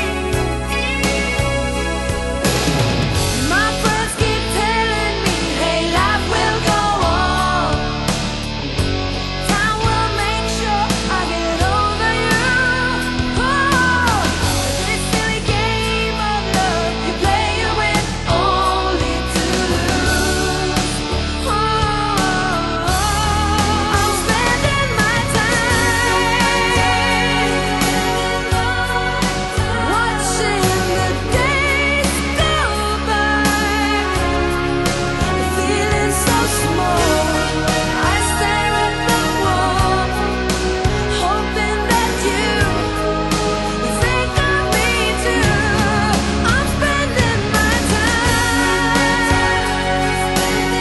My friends keep telling me, hey, life will go on. Time will make sure I get over you. Oh, this silly game of love you play you with only to lose. I'm spending my time watching the days go by, feeling so small. I stare at the wall, hoping that you think of me too. I'm spending my time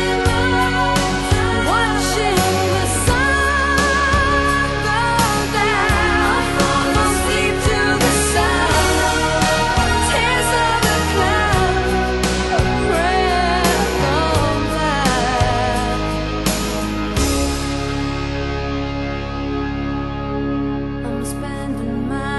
watching the sun go down. Fall asleep to the sound, tears of a clown, a prayer gone blind. I'm spending my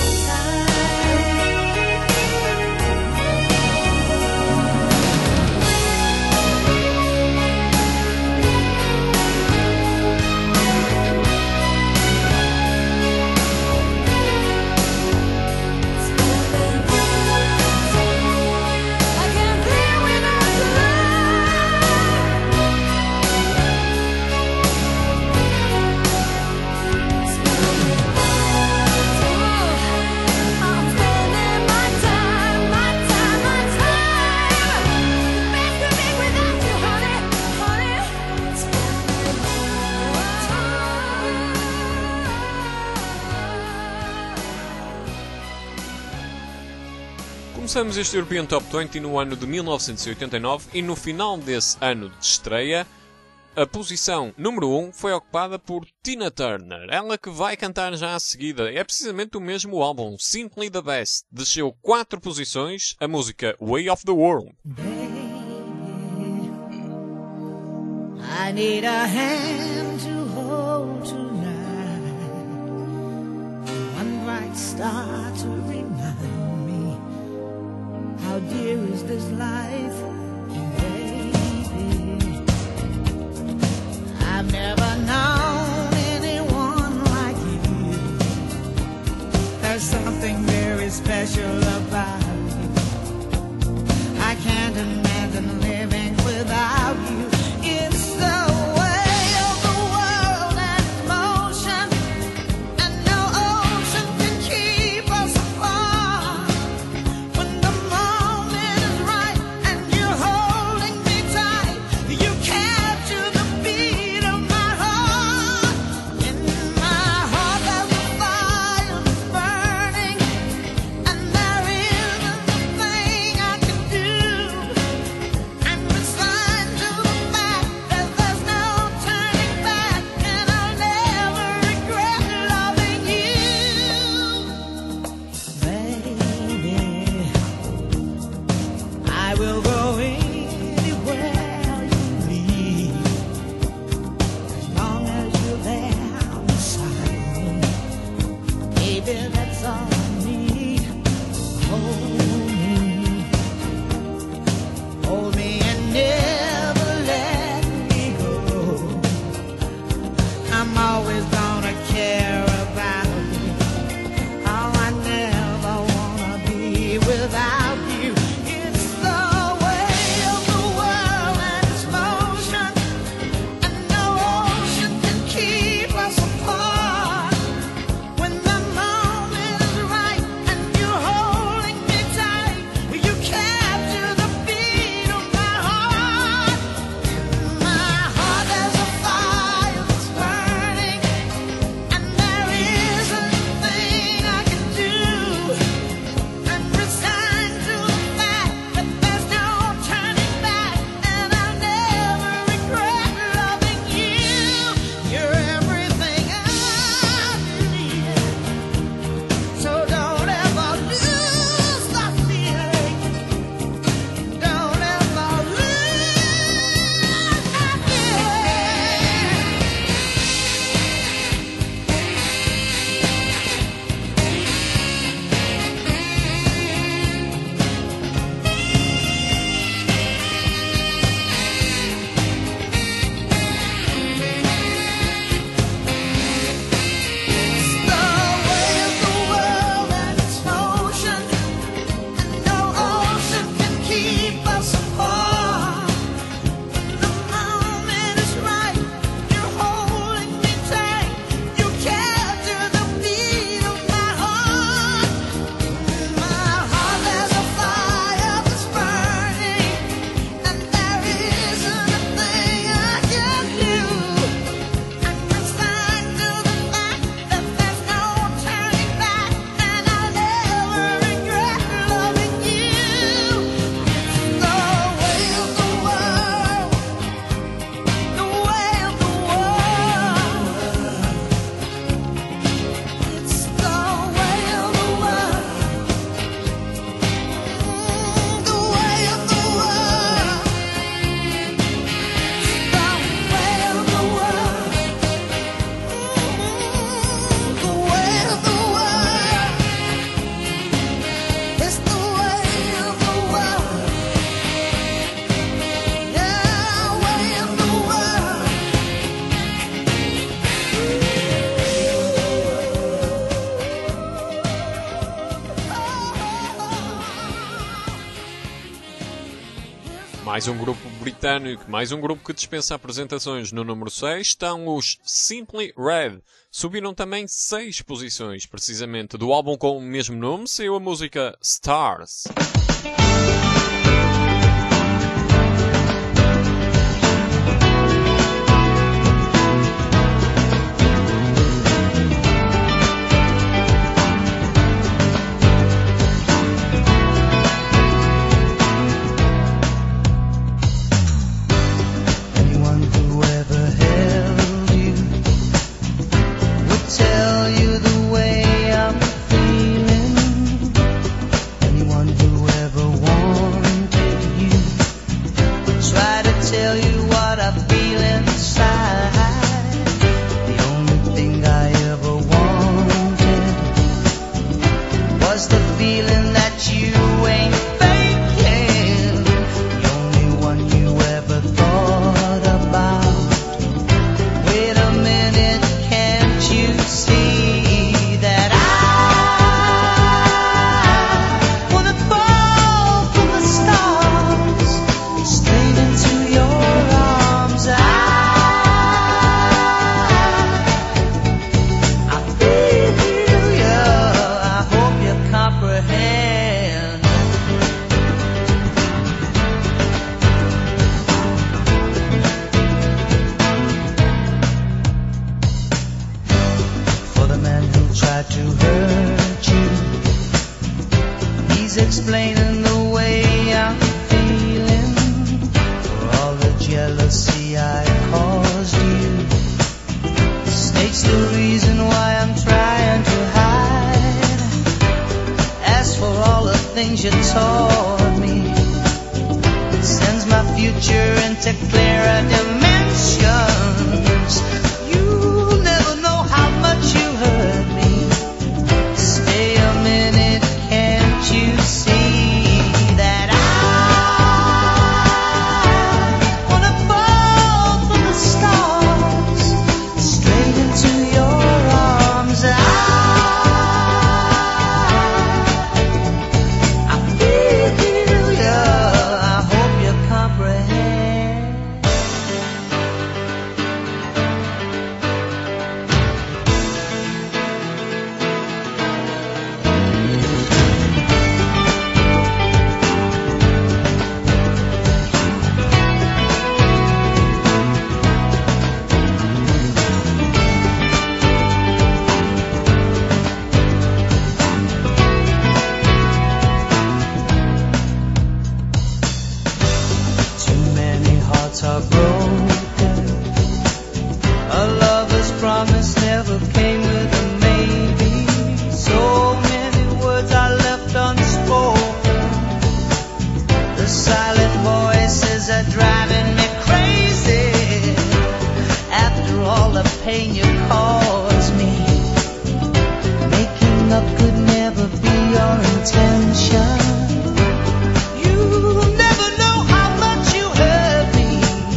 I can't live without your I'm spending my time, my time, my time. Best to be without you, honey, honey. Começamos este European Top 20 no ano de 1989 e no final desse ano de estreia, a posição número 1 foi ocupada por Tina Turner, ela que vai cantar já a seguida. É precisamente o mesmo álbum, Simply the Best. Desceu 4 posições, a música Way of the World. I need a hand to hold tonight, one bright star to remind me how dear is this life, baby. I've never known anyone like you. There's something very special about you. will go anywhere you lead, as long as you're there beside me. Baby, that's all I need. Hold me and never let me go. I'm always gonna care about you. Oh, I never wanna be without you. It's the way of the world and its motion, and no ocean can keep us apart. When the moment is right and you're holding me tight, you capture the beat of my heart. My heart has a fire that's burning, and there isn't a thing I can do. I'm resigned to the fact that there's no turning back, and I'll never regret loving you. You're everything I need. So don't ever lose the feeling. Don't ever lose that It's the way of the world and its motion, and no ocean can keep us apart. When the moment is right, you're holding me tight. You capture the beat of my heart. My heart has a fire that's burning, and there isn't a thing I can do. I'm resigned to the fact that there's no turning back, and I'll never regret loving you. It's the way of the world, the way of the world. It's the way of the world, the way of the world. It's the way of the world, the way of the world. It's the way of the world, yeah, way of the world. Mais um grupo britânico, mais um grupo que dispensa apresentações. No número 6 estão os Simply Red. Subiram também 6 posições, precisamente do álbum com o mesmo nome, saiu a música Stars. Anyone who ever held you would tell you the way I'm feeling. Anyone who ever wanted you would try to tell you what I feel inside. The only thing I ever wanted was the feeling that you ain't faking. The only one you ever thought about. Wait a minute, can't you see that I wanna fall from the stars straight into your arms? I feel you. I hope you comprehend. For the man who tried to hurt you, he's explaining the way I'm feeling. For all the jealousy I caused you, states the reason why I'm trying to hide. As for all the things you taught me, future into clearer dimensions. You never know how much you hurt me. Stay a minute, can't you see that I wanna fall from the stars straight into your arms? I feel ya, I hope you comprehend. Too many hearts are broken. A lover's promise never came with a maybe. So many words are left unspoken. The silent voices are driving me crazy. After all the pain you caused me, making up could never be your intention. You never know how much you hurt me.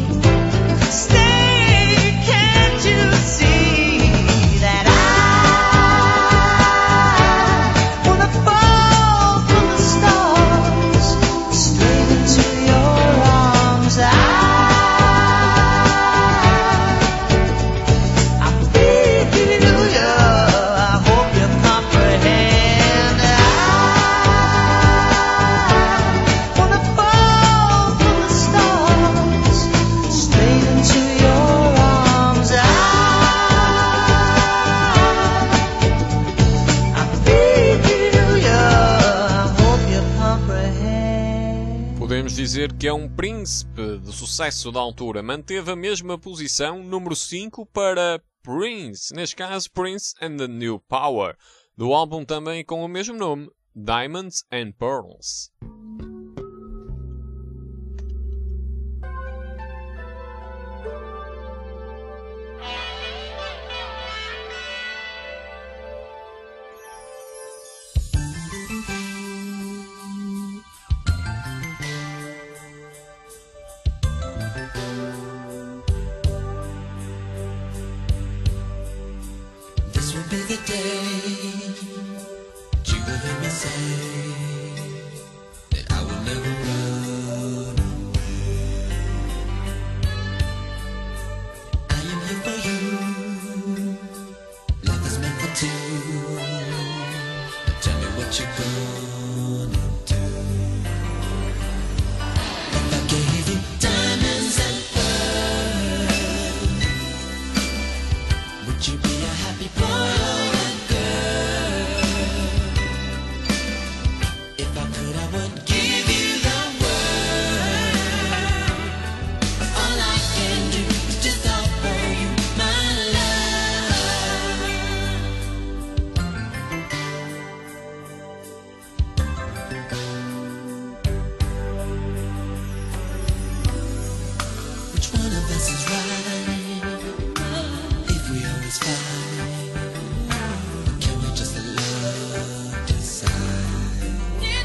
Stay, can't you see that I wanna fall from the stars straight into your arms? I feel ya, I hope you comprehend. I wanna fall from the stars straight into your arms. I feel ya, I hope you comprehend. Podemos dizer que é um príncipe de sucesso da altura. Manteve a mesma posição, número 5, para Prince. Neste caso, Prince and the New Power. Do álbum também com o mesmo nome, Diamonds and Pearls. This will be the day you will hear me say that I will never run away. I am here for you. Life is meant for two. Now tell me what you're gonna do. If I gave you diamonds and pearls, would you be a happy boy or a girl? If I could, I would give you the world. All I can do is just offer you my love. Which one of us is right? If we always fight, can we just love decide?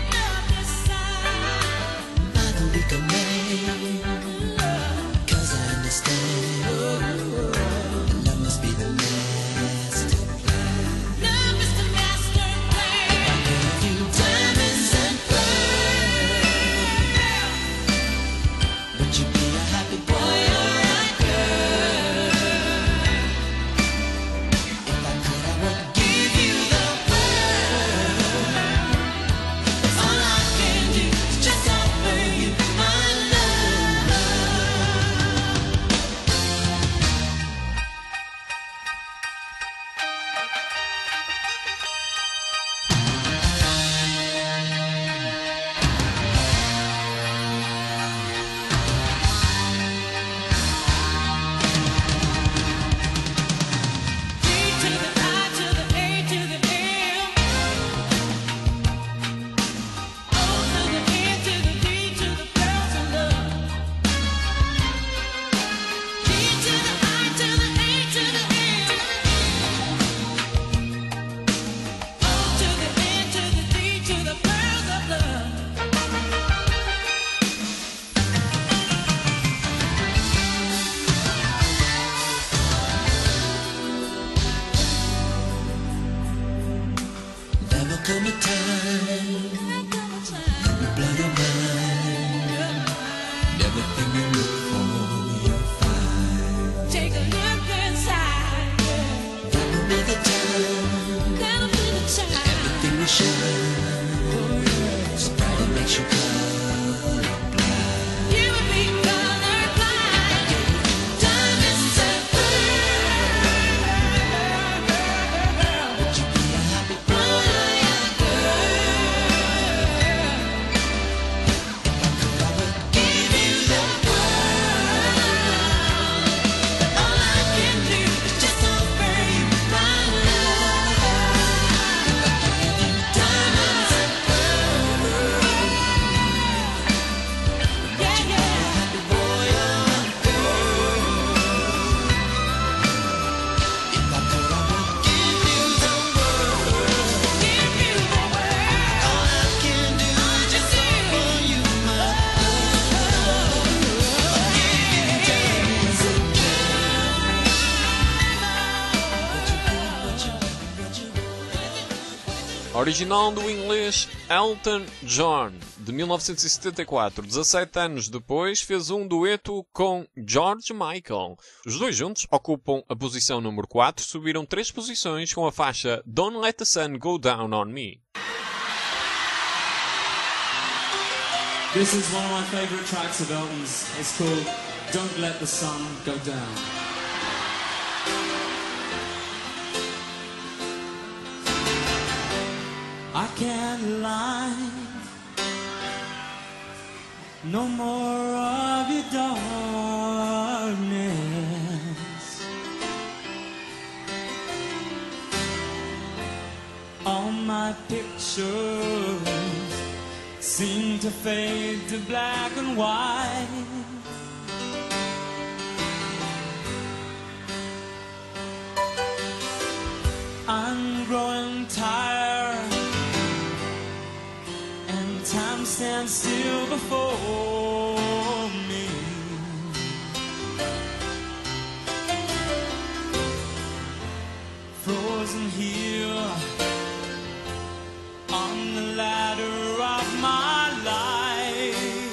By the week of May, 'cause I understand love must be the master plan. Love is the master plan. If I gave you diamonds and pearls, would you be a happy boy or a girl? If I could, I would give you the world. All I can do is just offer you my love. Original do inglês Elton John, de 1974. 17 anos depois, fez um dueto com George Michael. Os dois juntos ocupam a posição número 4, subiram 3 posições com a faixa Don't Let the Sun Go Down on Me. This is one of my favourite tracks of Elton's. It's called Don't Let the Sun Go Down. I can't lie, no more of your darkness. All my pictures seem to fade to black and white. I'm growing tired, and time stands still before me. Frozen here on the ladder of my life.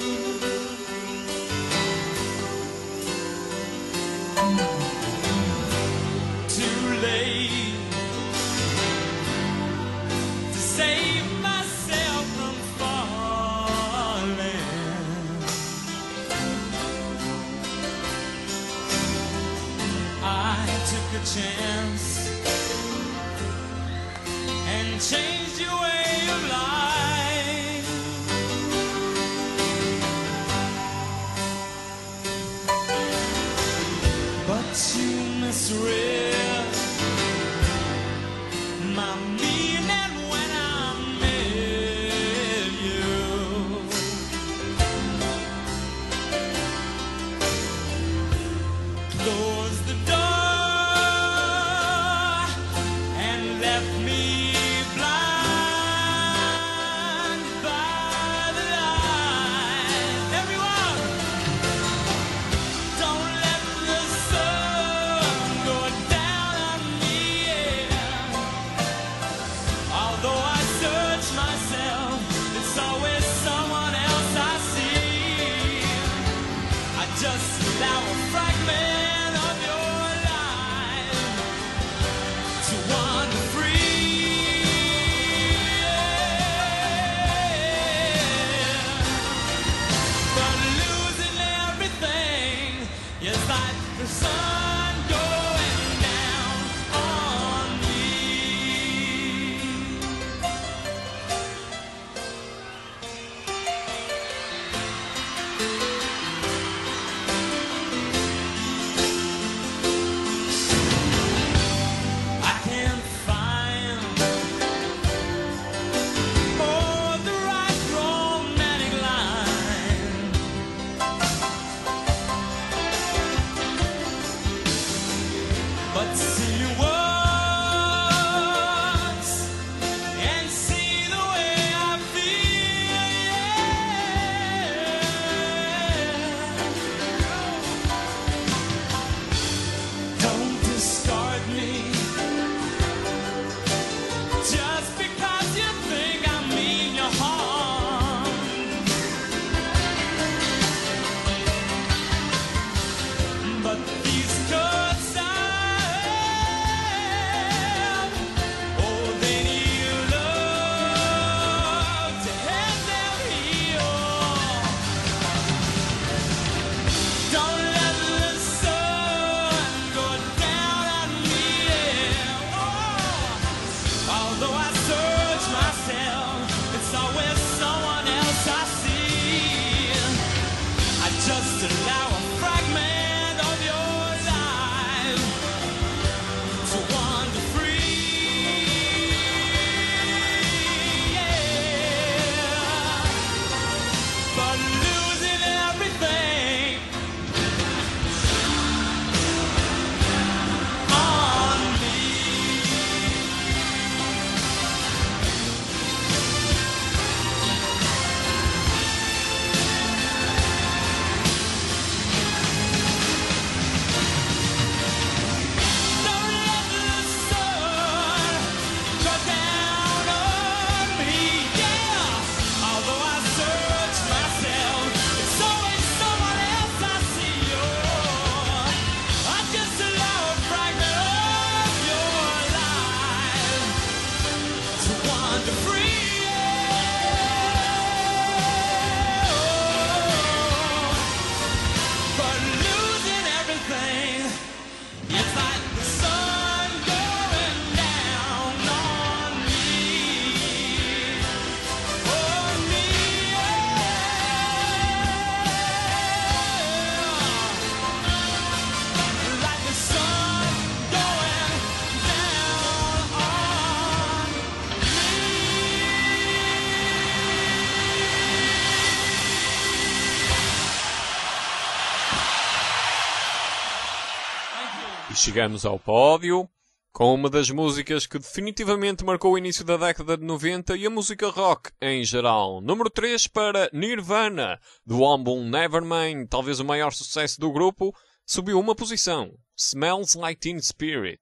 Too late to save myself from falling. I took a chance and changed your way of life. But you misread my meaning when I met you. Close the door and left me blind by the light. Everyone, don't let the sun go down on me. Although I search myself, it's always someone else I see. I just allow a fragment of your life to wander free. But losing everything is like the sun going down on me. I can't find the right romantic line. But see me once and see the way I feel. Don't discard me just because you think I mean you harm. But these cuts I have, oh, they need love to help them heal. Don't let the sun go down on me. Although I search myself, it's always someone else I see. I just allow a fragment of your life to wander free. But losing everything on me. E chegamos ao pódio com uma das músicas que definitivamente marcou o início da década de 90 e a música rock em geral. Número 3 para Nirvana, do álbum Nevermind, talvez o maior sucesso do grupo, subiu uma posição. Smells Like Teen Spirit.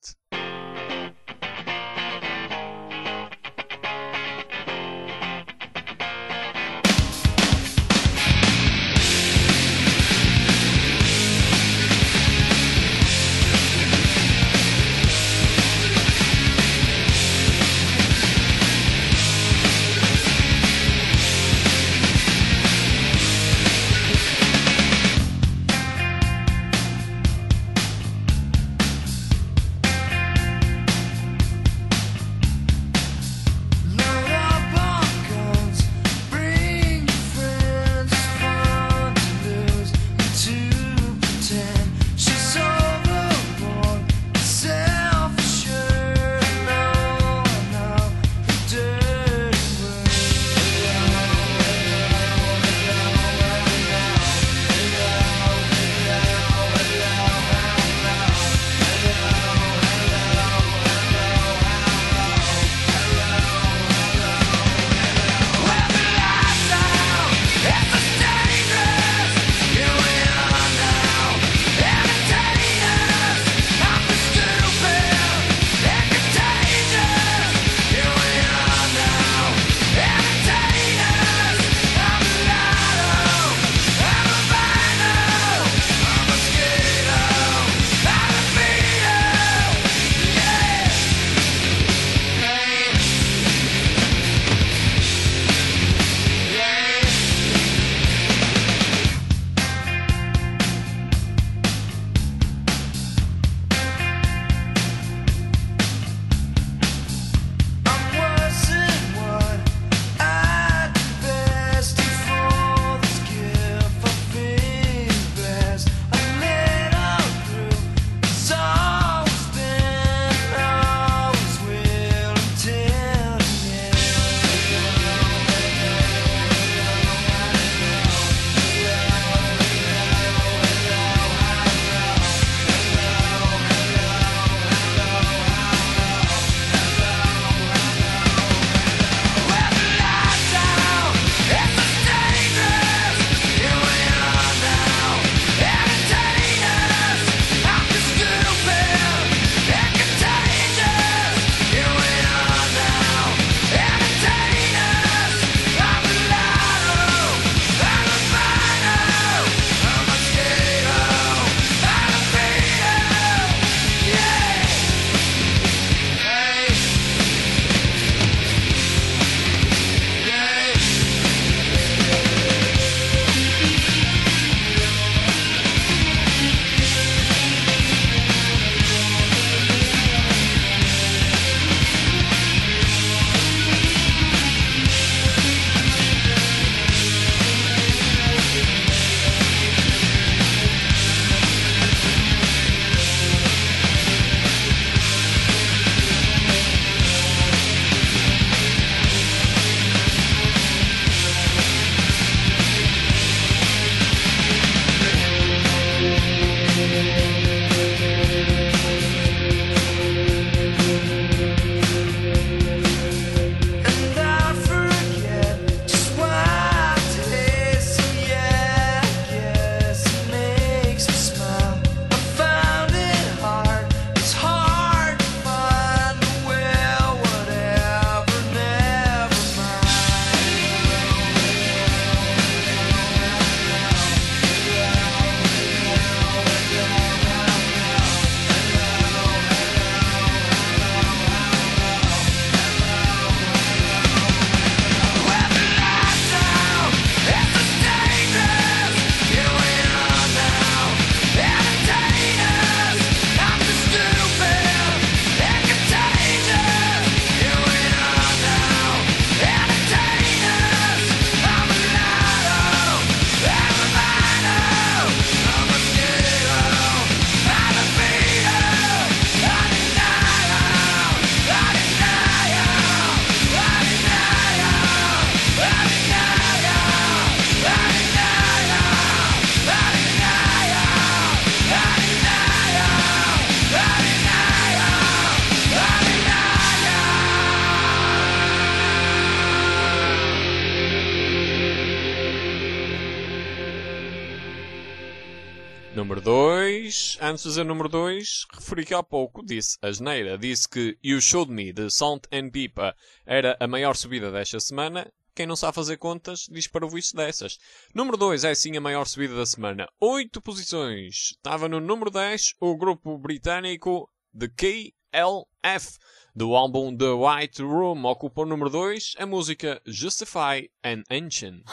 Número 2. Antes de dizer número 2, referi que há pouco, disse asneira. Disse que You Showed Me, de Salt and Pepper, era a maior subida desta semana. Quem não sabe fazer contas, diz para o isso dessas. Número 2 é sim a maior subida da semana. 8 posições. Estava no número 10 o grupo britânico The KLF, do álbum The White Room. Ocupa o número 2 a música Justify and Ancient.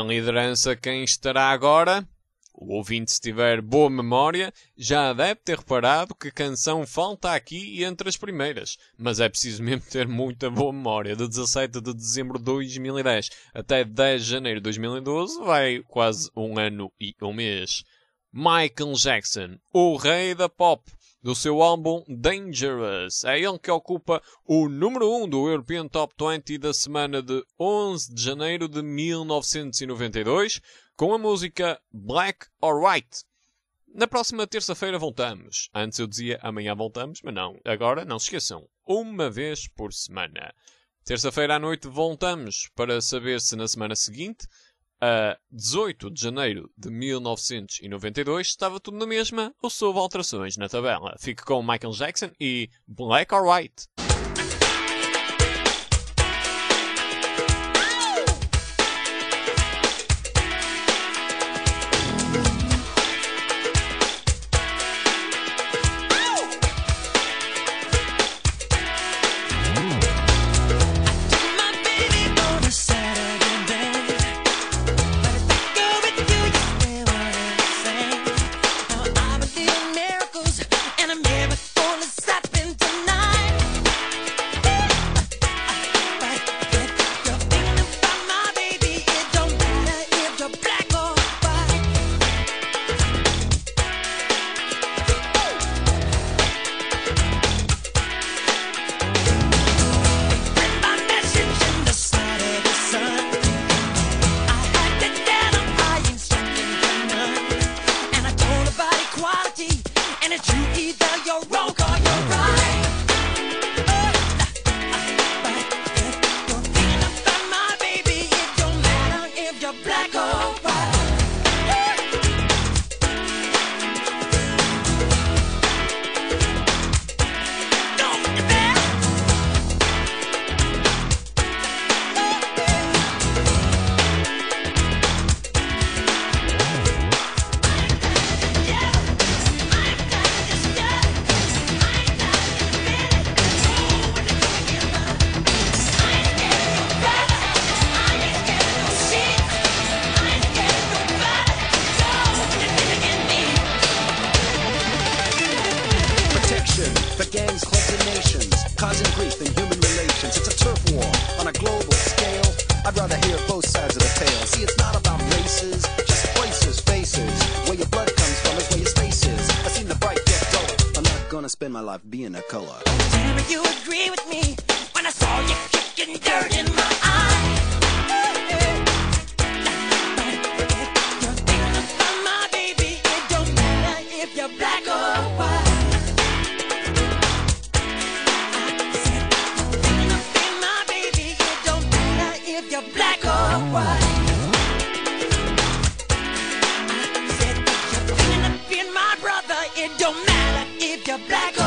na liderança quem estará agora? O ouvinte, se tiver boa memória, já deve ter reparado que canção falta aqui entre as primeiras. Mas é preciso mesmo ter muita boa memória. De 17 de dezembro de 2010 até 10 de janeiro de 2012 vai quase um ano e um mês. Michael Jackson, o rei da pop, do seu álbum Dangerous. É ele que ocupa o número 1 do European Top 20 da semana de 11 de janeiro de 1992, com a música Black or White. Na próxima terça-feira voltamos. Antes eu dizia amanhã voltamos, mas não. Agora não se esqueçam. Uma vez por semana. Terça-feira à noite voltamos para saber se na semana seguinte, a 18 de janeiro de 1992, estava tudo na mesma ou soube alterações na tabela. Fique com Michael Jackson e Black or White. Spend my life being a color. Tell me you agree with me when I saw you kicking dirt in my eye. You're thinking about my baby. It don't matter if you're black or white. I said you're thinking about my baby. It don't matter if you're black or white. I said you're thinking about my brother. It don't matter if you're black or white.